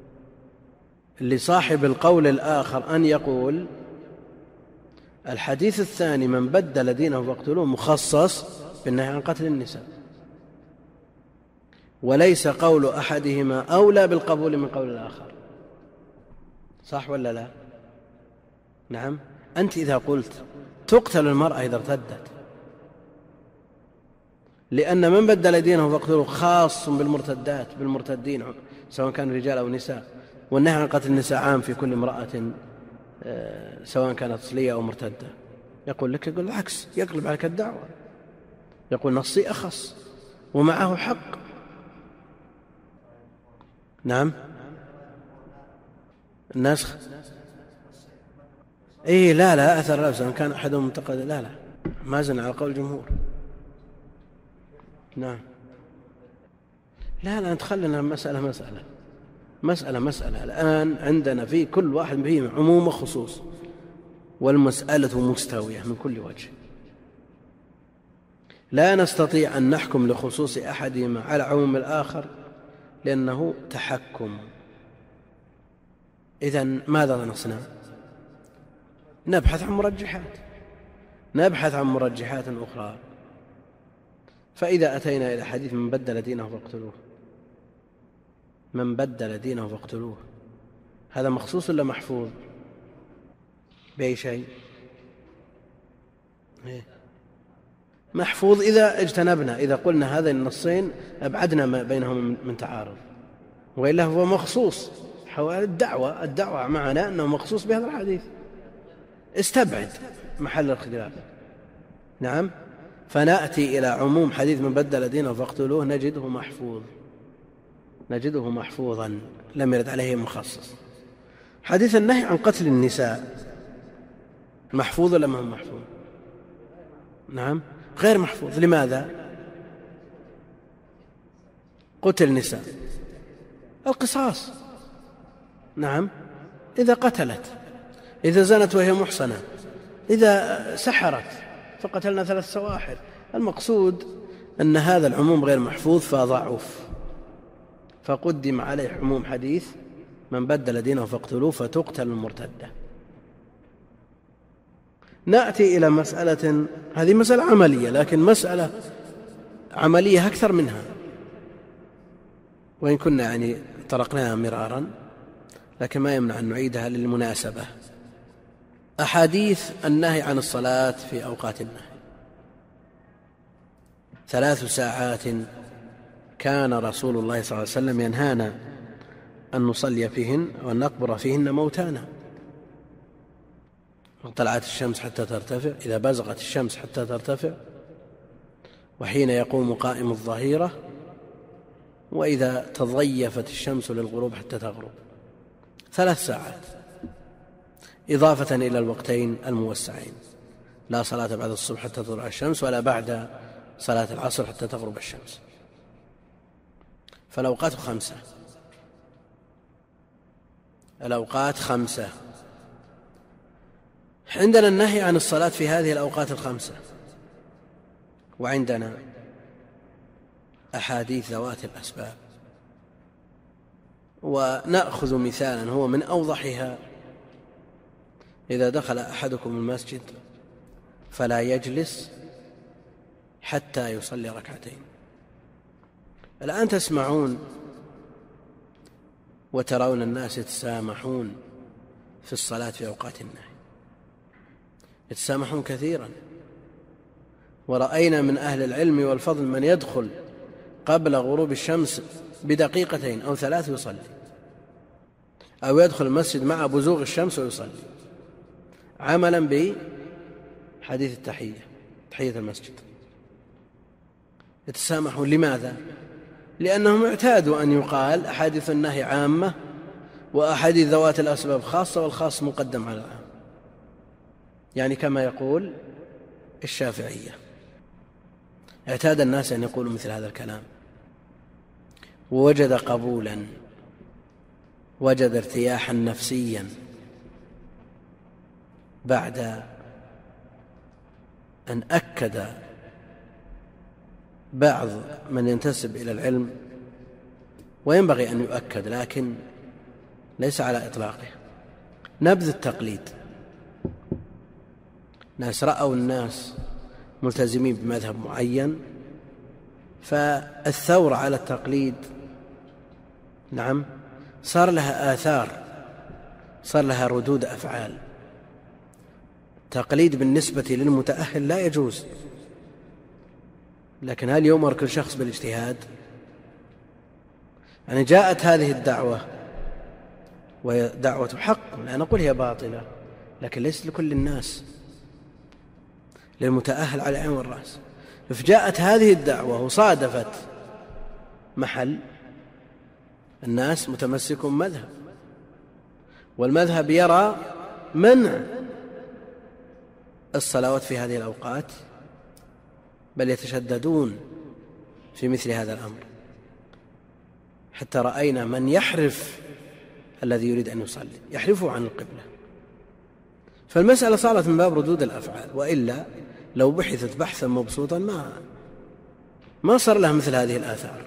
لصاحب القول الآخر أن يقول الحديث الثاني من بدل دينه فاقتلوه مخصص بالنهي عن قتل النساء، وليس قول أحدهما أولى بالقبول من قول الآخر. صح ولا لا؟ نعم. أنت إذا قلت تقتل المرأة إذا ارتدت، لأن من بدل دينه فاقتلوه خاص بالمرتدات بالمرتدين سواء كان رجال أو نساء، والنهي عن قتل النساء عام في كل امرأة سواء كانت أصلية أو مرتدة. يقول لك يقول العكس، يقلب عليك الدعوة، يقول نصي أخص ومعه حق. نعم، النسخ إيه لا لا أثر لا، سواء كان أحدهم منتقد لا لا ما زن على قول الجمهور. نعم، لا لا نتخلنا مسألة مسألة مسألة مسألة الآن عندنا في كل واحد فيهم عموم وخصوص، والمسألة مستوية من كل وجه. لا نستطيع أن نحكم لخصوص أحدهما على عموم الآخر لأنه تحكم. إذن ماذا نصنع؟ نبحث عن مرجحات نبحث عن مرجحات أخرى. فإذا أتينا إلى حديث من بدل دينه فاقتلوه، من بدل دينه فاقتلوه، هذا مخصوص ولا محفوظ بأي شيء؟ إيه؟ محفوظ إذا اجتنبنا، إذا قلنا هذين النصين أبعدنا ما بينهم من تعارض، وإلا هو مخصوص حول الدعوة الدعوة معنا أنه مخصوص بهذا الحديث، استبعد محل الخلاف. نعم. فنأتي إلى عموم حديث من بدل دينه فاقتلوه نجده محفوظ، نجده محفوظا لم يرد عليه مخصص. حديث النهي عن قتل النساء محفوظ ولا ما هو محفوظ؟ نعم غير محفوظ. لماذا؟ قتل نساء القصاص. نعم إذا قتلت، إذا زنت وهي محصنة، إذا سحرت فقتلنا ثلاث سواحر. المقصود أن هذا العموم غير محفوظ فضعف، فقدم عليه عموم حديث من بدل دينه فاقتلوه فتقتل المرتدة. نأتي إلى مسألة، هذه مسألة عملية، لكن مسألة عملية أكثر منها، وإن كنا يعني طرقناها مرارا، لكن ما يمنع أن نعيدها للمناسبة. أحاديث النهي عن الصلاة في أوقات النهي. ثلاث ساعات كان رسول الله صلى الله عليه وسلم ينهانا أن نصلي فيهن وأن نقبر فيهن موتانا. طلعت الشمس حتى ترتفع، إذا بزغت الشمس حتى ترتفع، وحين يقوم قائم الظهيرة، وإذا تضيفت الشمس للغروب حتى تغرب. ثلاث ساعات إضافة إلى الوقتين الموسعين، لا صلاة بعد الصبح حتى تطلع الشمس ولا بعد صلاة العصر حتى تغرب الشمس. فالأوقات خمسة، الأوقات خمسة. عندنا النهي عن الصلاة في هذه الأوقات الخمسة، وعندنا أحاديث ذوات الأسباب. ونأخذ مثالا هو من أوضحها: إذا دخل أحدكم المسجد فلا يجلس حتى يصلي ركعتين. الآن تسمعون وترون الناس يتسامحون في الصلاة في أوقات النهي، يتسامحون كثيرا، ورأينا من أهل العلم والفضل من يدخل قبل غروب الشمس بدقيقتين أو ثلاث يصلي، أو يدخل المسجد مع بزوغ الشمس ويصلي، عملا بحديث التحية، تحية المسجد. يتسامحون. لماذا؟ لأنهم اعتادوا أن يقال أحاديث النهي عامة وأحاديث ذوات الأسباب خاصة، والخاص مقدم على العام، يعني كما يقول الشافعية. اعتاد الناس أن يقولوا مثل هذا الكلام، ووجد قبولا، وجد ارتياحا نفسيا بعد أن أكد بعض من ينتسب إلى العلم، وينبغي أن يؤكد لكن ليس على إطلاقه، نبذ التقليد. ناس رأوا الناس ملتزمين بمذهب معين، فالثورة على التقليد نعم صار لها آثار، صار لها ردود أفعال. تقليد بالنسبة للمتأهل لا يجوز، لكن هل يؤمر كل شخص بالاجتهاد؟ يعني جاءت هذه الدعوة وهي دعوة حق، لا نقول هي باطلة، لكن ليست لكل الناس، للمتأهل على العين والرأس. فجاءت هذه الدعوة وصادفت محل الناس متمسك مذهب، والمذهب يرى منع الصلوات في هذه الأوقات، بل يتشددون في مثل هذا الأمر، حتى رأينا من يحرف الذي يريد أن يصلي، يحرفه عن القبلة. فالمسألة صارت من باب ردود الأفعال، وإلا لو بحثت بحثا مبسوطا ما ما صار لها مثل هذه الآثار.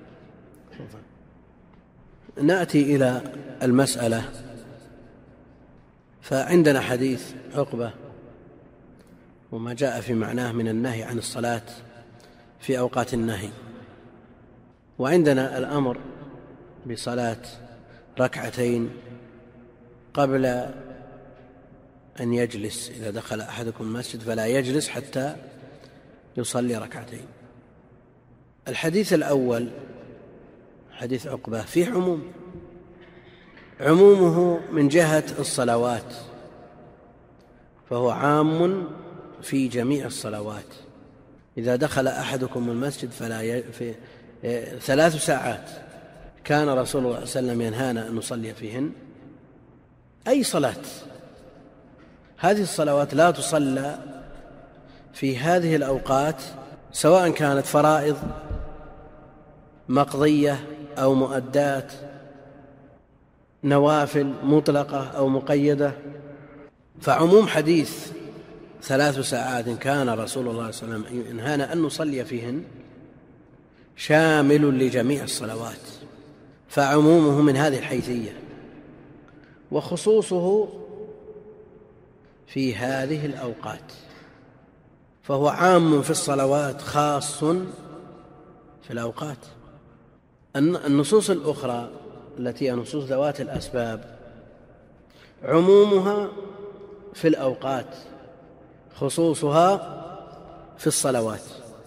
نأتي إلى المسألة. فعندنا حديث عقبة وما جاء في معناه من النهي عن الصلاة في أوقات النهي، وعندنا الأمر بصلاة ركعتين قبل أن يجلس. إذا دخل أحدكم المسجد فلا يجلس حتى يصلي ركعتين. الحديث الأول حديث عقبة فيه عموم، عمومه من جهة الصلوات، فهو عام في جميع الصلوات. إذا دخل أحدكم المسجد فلا ي... في ثلاث ساعات كان رسول الله صلى الله عليه وسلم ينهانا أن نصلي فيهن أي صلاة. هذه الصلوات لا تصلى في هذه الأوقات، سواء كانت فرائض مقضية أو مؤدات، نوافل مطلقة أو مقيدة. فعموم حديث ثلاث ساعات كان رسول الله صلى الله عليه وسلم ينهانا أن نصلي فيهن شامل لجميع الصلوات، فعمومه من هذه الحيثية، وخصوصه في هذه الأوقات، فهو عام في الصلوات خاص في الأوقات. النصوص الأخرى التي هي نصوص ذوات الأسباب عمومها في الأوقات، خصوصها في الصلوات.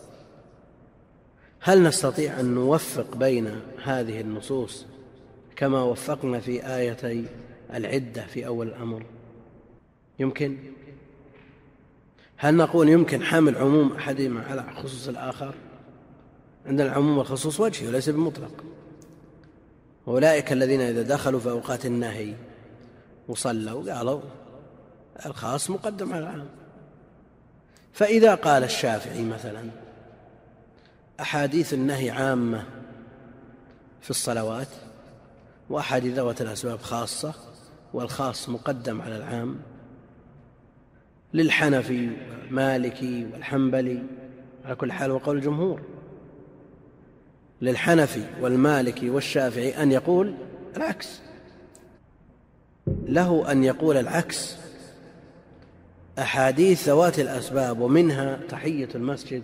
هل نستطيع أن نوفق بين هذه النصوص كما وفقنا في آيتي العدة في أول الأمر؟ يمكن؟ هل نقول يمكن حمل عموم أحدهما على خصوص الآخر؟ عندنا العموم والخصوص وجهي وليس بمطلق. أولئك الذين إذا دخلوا في أوقات النهي وصلوا قالوا الخاص مقدم على العام. فإذا قال الشافعي مثلا أحاديث النهي عامة في الصلوات وأحاديث ذوات الأسباب خاصة والخاص مقدم على العام، للحنفي والمالكي والحنبلي على كل حال وقول الجمهور، للحنفي والمالكي والشافعي أن يقول العكس، له أن يقول العكس. أحاديث ذوات الأسباب ومنها تحية المسجد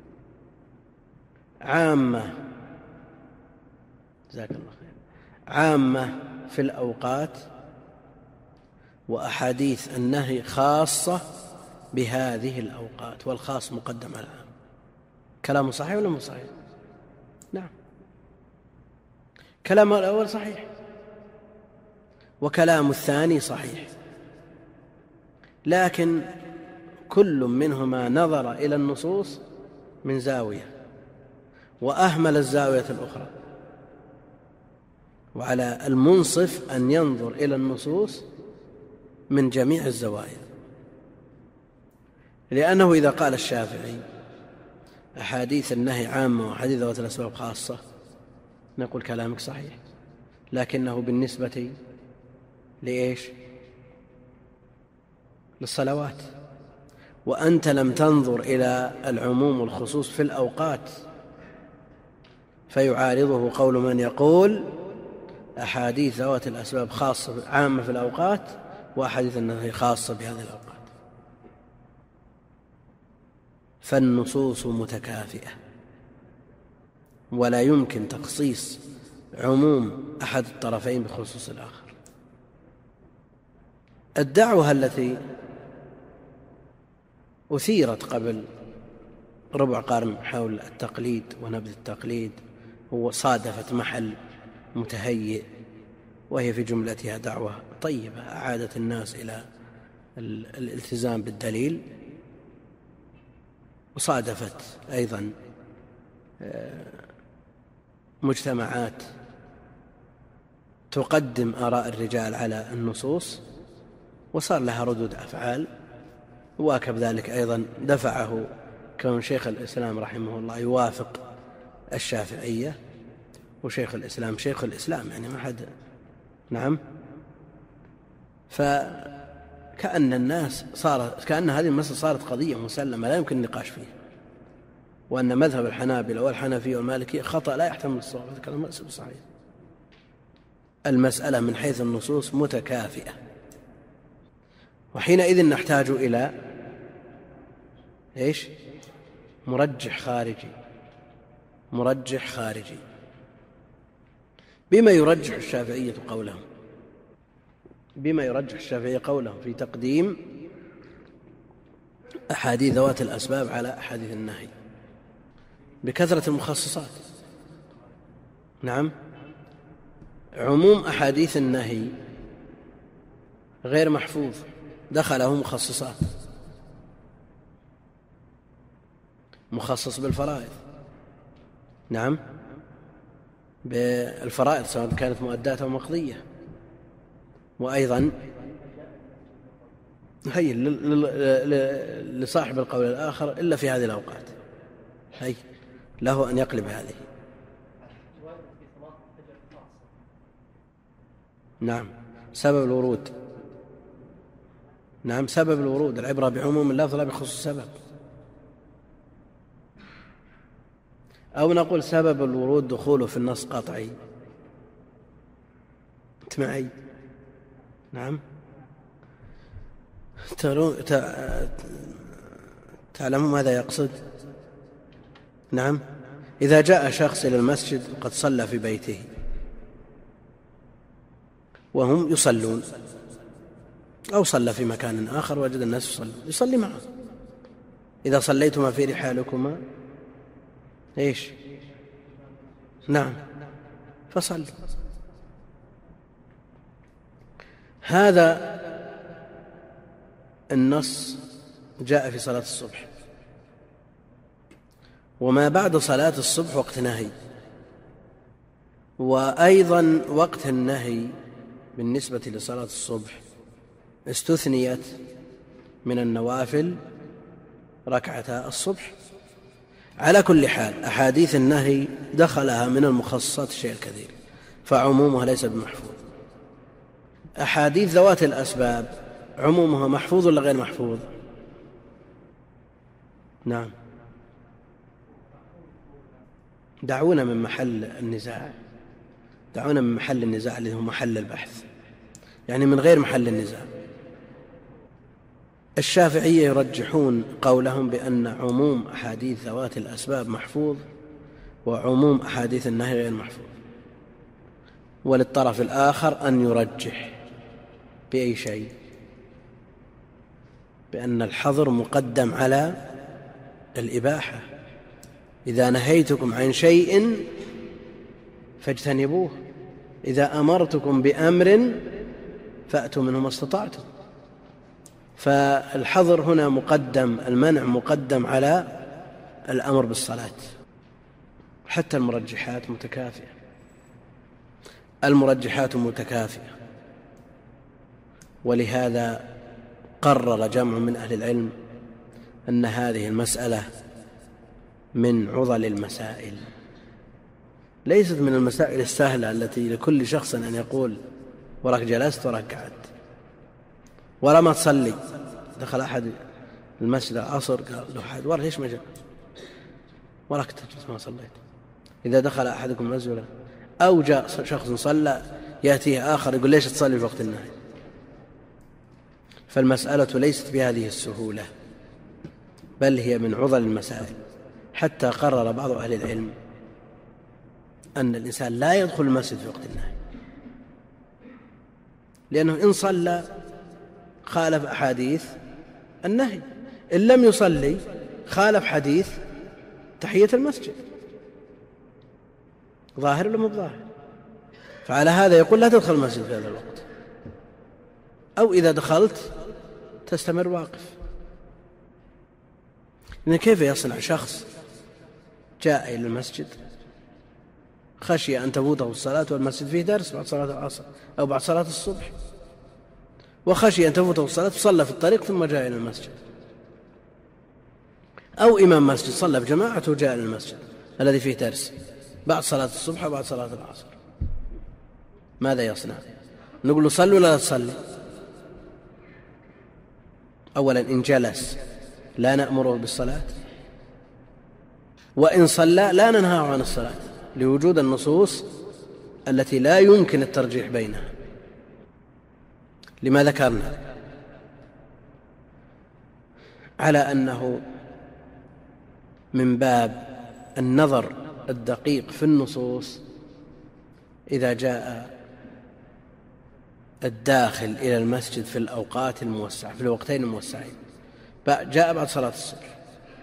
عامة، جزاك الله خير، عامة في الأوقات، وأحاديث النهي خاصة بهذه الأوقات، والخاص مقدم على العام. كلامه صحيح ولا مو صحيح؟ نعم، كلام الأول صحيح وكلام الثاني صحيح، لكن كل منهما نظر إلى النصوص من زاوية وأهمل الزاوية الأخرى، وعلى المنصف أن ينظر إلى النصوص من جميع الزوايا. لأنه إذا قال الشافعي أحاديث النهي عامة وأحاديث ذوات الأسباب خاصة نقول كلامك صحيح، لكنه بالنسبة لإيش؟ للصلوات، وأنت لم تنظر إلى العموم والخصوص في الأوقات، فيعارضه قول من يقول أحاديث ذوات الأسباب خاصة عامة في الأوقات وأحاديث النهي خاصة بهذه الأوقات. فالنصوص متكافئة، ولا يمكن تخصيص عموم أحد الطرفين بخصوص الآخر. الدعوة التي أثيرت قبل ربع قرن حول التقليد ونبذ التقليد وصادفت محل متهيئ، وهي في جملتها دعوة طيبة أعادت الناس إلى الالتزام بالدليل، وصادفت أيضا مجتمعات تقدم آراء الرجال على النصوص وصار لها ردود أفعال، وواكب ذلك أيضا دفعه كون شيخ الإسلام رحمه الله يوافق الشافعية، وشيخ الإسلام شيخ الإسلام يعني ما حد. نعم، فكأن الناس صارت كأن هذه المسألة صارت قضية مسلمة لا يمكن النقاش فيها، وأن مذهب الحنابلة والحنفية والمالكية خطأ لا يحتمل الصواب. هذا كلام صحيح. المسألة من حيث النصوص متكافئة، وحينئذ نحتاج إلى إيش؟ مرجح خارجي، مرجح خارجي. بما يرجح الشافعية قولهم، بما يرجح الشافعية قولهم في تقديم أحاديث ذوات الأسباب على أحاديث النهي بكثرة المخصصات. نعم، عموم أحاديث النهي غير محفوظ، دخله مخصصات، مخصص بالفرائض. نعم، بالفرائض سواء كانت مؤدات أو مقضية. وأيضا هي لصاحب القول الآخر إلا في هذه الأوقات، هي له أن يقلب هذه. نعم، سبب الورود. نعم، سبب الورود، العبرة بعموم اللفظ لا بخصوص السبب. أو نقول سبب الورود دخوله في النص قطعي. أنت معي؟ نعم، تعلمون ماذا يقصد؟ نعم، إذا جاء شخص إلى المسجد قد صلى في بيته وهم يصلون، أو صلى في مكان آخر وجد الناس يصلون، يصلي معه. إذا صليتما في رحالكما إيش؟ نعم، فصلوا. هذا النص جاء في صلاة الصبح، وما بعد صلاة الصبح وقت نهي. وأيضا وقت النهي بالنسبة لصلاة الصبح استثنيت من النوافل ركعتا الصبح. على كل حال أحاديث النهي دخلها من المخصصات الشيء الكثير، فعمومها ليس بمحفوظ. أحاديث ذوات الأسباب عمومها محفوظ ولا غير محفوظ؟ نعم، دعونا من محل النزاع، دعونا من محل النزاع اللي هو محل البحث، يعني من غير محل النزاع. الشافعية يرجحون قولهم بأن عموم أحاديث ذوات الأسباب محفوظ وعموم أحاديث النهي غير محفوظ. وللطرف الآخر أن يرجح بأي شيء، بأن الحظر مقدم على الإباحة. إذا نهيتكم عن شيء فاجتنبوه، إذا أمرتكم بأمر فأتوا منه ما استطعتم. فالحظر هنا مقدم، المنع مقدم على الأمر بالصلاة. حتى المرجحات متكافئة، المرجحات متكافئة. ولهذا قرر جمع من أهل العلم أن هذه المسألة من عضل المسائل، ليست من المسائل السهلة التي لكل شخص أن يقول وراك جلست وراك قعدت ولا ما تصلي. دخل أحد المسجد العصر قال له أحد وراك ليش ما جاء وراك تجلس ما صليت. إذا دخل أحدكم المسجد أو جاء شخص صلى يأتيه آخر يقول ليش تصلي في وقت النهي. فالمسألة ليست بهذه السهولة، بل هي من عضل المسائل. حتى قرر بعض أهل العلم أن الإنسان لا يدخل المسجد في وقت النهي، لأنه إن صلى خالف أحاديث النهي، إن لم يصلي خالف حديث تحية المسجد. ظاهر ولا مو ظاهر؟ فعلى هذا يقول لا تدخل المسجد في هذا الوقت، أو إذا دخلت تستمر واقف. إن كيف يصنع شخص جاء إلى المسجد خشي أن تفوته الصلاة والمسجد فيه درس بعد صلاة العصر أو بعد صلاة الصبح، وخشي أن تفوته الصلاة صلى في الطريق ثم جاء إلى المسجد، أو إمام مسجد صلى بجماعته وجاء إلى المسجد الذي فيه درس بعد صلاة الصبح وبعد صلاة العصر. ماذا يصنع؟ نقول له صل ولا لا تصلي؟ أولا إن جلس لا نأمره بالصلاة، وإن صلى لا ننهاه عن الصلاة لوجود النصوص التي لا يمكن الترجيح بينها. لما ذكرنا على أنه من باب النظر الدقيق في النصوص إذا جاء الداخل إلى المسجد في الأوقات الموسعة في الوقتين الموسعين جاء بعد صلاة الصبح،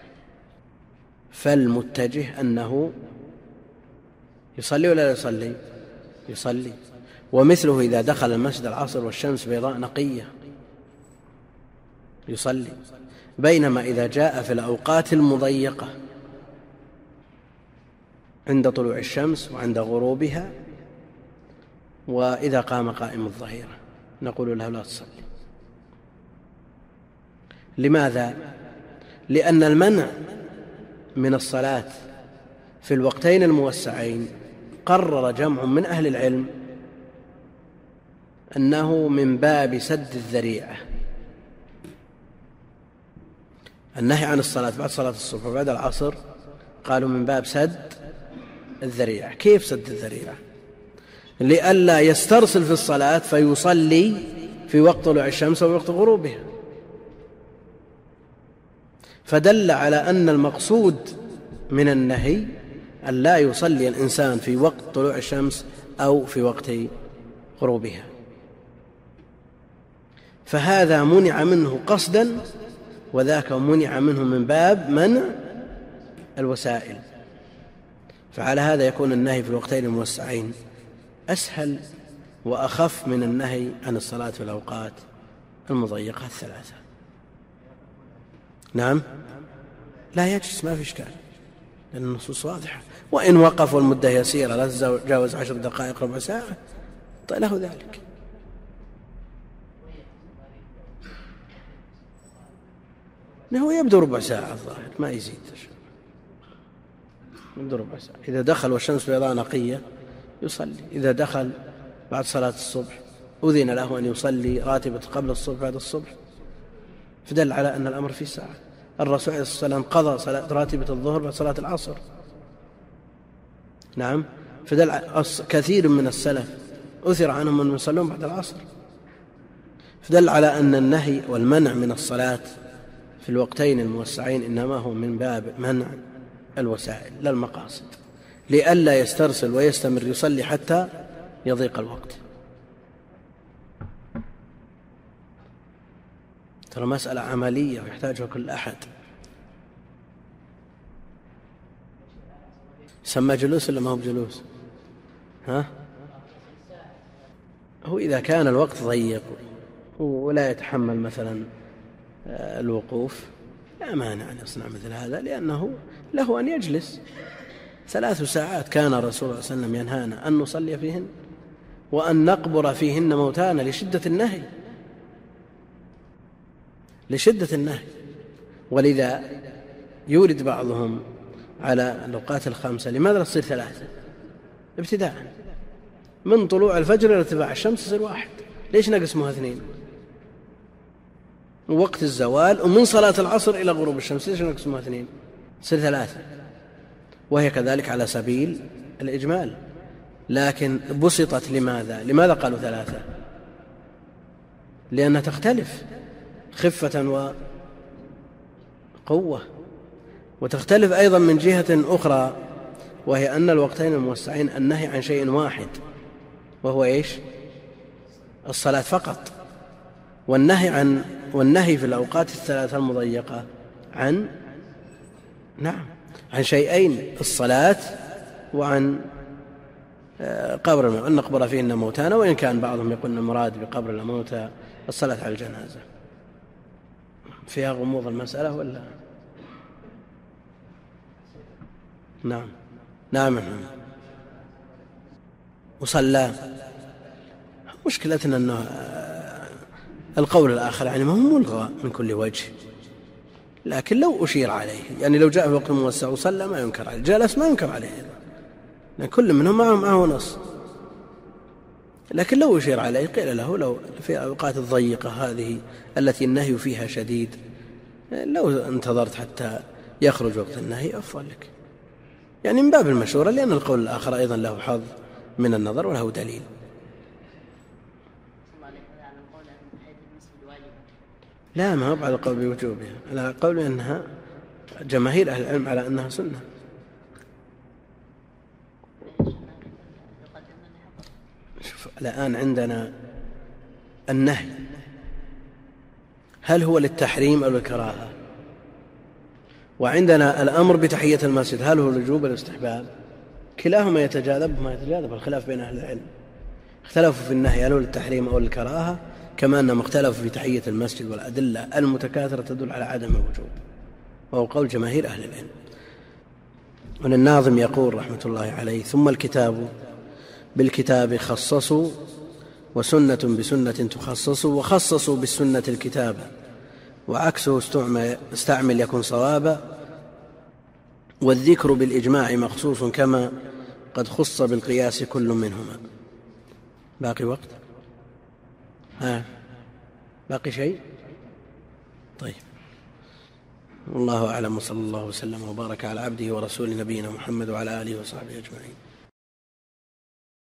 فالمتجه أنه يصلي ولا لا يصلي؟ يصلي. ومثله إذا دخل المسجد العصر والشمس بيضاء نقية يصلي. بينما إذا جاء في الأوقات المضيقة عند طلوع الشمس وعند غروبها وإذا قام قائم الظهيرة نقول له لا تصلي. لماذا؟ لأن المنع من الصلاة في الوقتين الموسعين قرر جمع من أهل العلم أنه من باب سد الذريعة. النهي عن الصلاة بعد صلاة الصبح وبعد العصر قالوا من باب سد الذريعة. كيف سد الذريعة؟ لئلا يسترسل في الصلاة فيصلي في وقت طلوع الشمس ووقت غروبها، فدل على أن المقصود من النهي أن لا يصلي الإنسان في وقت طلوع الشمس أو في وقت غروبها، فهذا منع منه قصدا وذاك منع منه من باب منع الوسائل. فعلى هذا يكون النهي في الوقتين الموسعين أسهل وأخف من النهي عن الصلاة في الأوقات المضيقة الثلاثة. نعم، لا يجلس، ما في إشكال لأن النصوص واضحة. وإن وقف والمدة يسيرة لا تتجاوز عشر دقائق ربع ساعة له ذلك. هو يبدو ربع ساعة الظاهر، ما يزيد، يبدو ربع ساعة. إذا دخل والشمس بيضاء نقية يصلي. إذا دخل بعد صلاة الصبح أذن له أن يصلي راتبة قبل الصبح بعد الصبح، فدل على أن الأمر في ساعة. الرسول عليه الصلاة والسلام قضى صلاة راتبة الظهر بعد صلاة العصر. نعم، فدل كثير من السلف أثر عنهم أن يصلون بعد العصر، فدل على أن النهي والمنع من الصلاة في الوقتين الموسعين إنما هو من باب منع الوسائل لا المقاصد، لئلا يسترسل ويستمر يصلي حتى يضيق الوقت. ترى مسألة عملية ويحتاجها كل أحد. سمى جلوس ولا ما هو بجلوس؟ ها؟ هو إذا كان الوقت ضيق ولا يتحمل مثلا الوقوف لا مانع أن يصنع مثل هذا، لأنه له أن يجلس. ثلاث ساعات كان الرسول صلى الله عليه وسلم ينهانا أن نصلي فيهن وأن نقبر فيهن موتانا لشدة النهي لشدة النهي. ولذا يورد بعضهم على الأوقات الخمسة لماذا تصير ثلاثة ابتداء من طلوع الفجر إلى ارتفاع الشمس تصير واحد، ليش نقسمها اثنين؟ وقت الزوال ومن صلاة العصر إلى غروب الشمس ليش نقسمها اثنين؟ تصير ثلاثة. وهي كذلك على سبيل الإجمال، لكن بسطت لماذا؟ لماذا قالوا ثلاثة؟ لأنها تختلف خفة وقوة، وتختلف أيضا من جهة أخرى، وهي أن الوقتين الموسعين النهي عن شيء واحد وهو إيش؟ الصلاة فقط، والنهي عن والنهي في الأوقات الثلاثة المضيقة عن نعم عن شيئين: الصلاة وعن قبر أن نقبر فيهن موتانا، وإن كان بعضهم يقول المراد بقبر الموتى الصلاة على الجنازة. فيها غموض المسألة ولا؟ نعم نعم نعم. وصلى. مشكلتنا أنه القول الآخر يعني ما هو ملغى من كل وجه، لكن لو أشير عليه، يعني لو جاء في وقت موسع وصلى ما ينكر عليه، جلس ما ينكر عليه، لأن كل منهم معه معه نص. لكن لو أشير عليه قيل له لو في أوقات الضيقة هذه التي النهي فيها شديد لو انتظرت حتى يخرج وقت النهي أفضل لك، يعني من باب المشورة، لأن القول الآخر أيضا له حظ من النظر وله دليل. لا، ما هو على القول بوجوبها، على قول أنها جماهير أهل العلم على أنها سنة. شوف الآن عندنا النهي هل هو للتحريم أو للكراهة؟ وعندنا الأمر بتحية المسجد هل هو الوجوب أو الاستحباب؟ كلاهما يتجاذب ما يتجاذب، الخلاف بين أهل العلم، اختلفوا في النهي هل هو للتحريم أو للكراهة، كما أنهم اختلفوا في تحية المسجد، والأدلة المتكاثرة تدل على عدم الوجوب، وهو قول جماهير أهل العلم. وأن الناظم يقول رحمة الله عليه: ثم الكتاب بالكتاب خصصوا وسنة بسنة تخصصوا، وخصصوا بالسنة الكتاب وعكسه استعمل, استعمل يكن صوابا، والذكر بالإجماع مخصوص كما قد خص بالقياس كل منهما. باقي وقت؟ ها باقي شيء؟ طيب، والله أعلم، وصلى الله وسلم وبارك على عبده ورسوله نبينا محمد وعلى آله وصحبه أجمعين.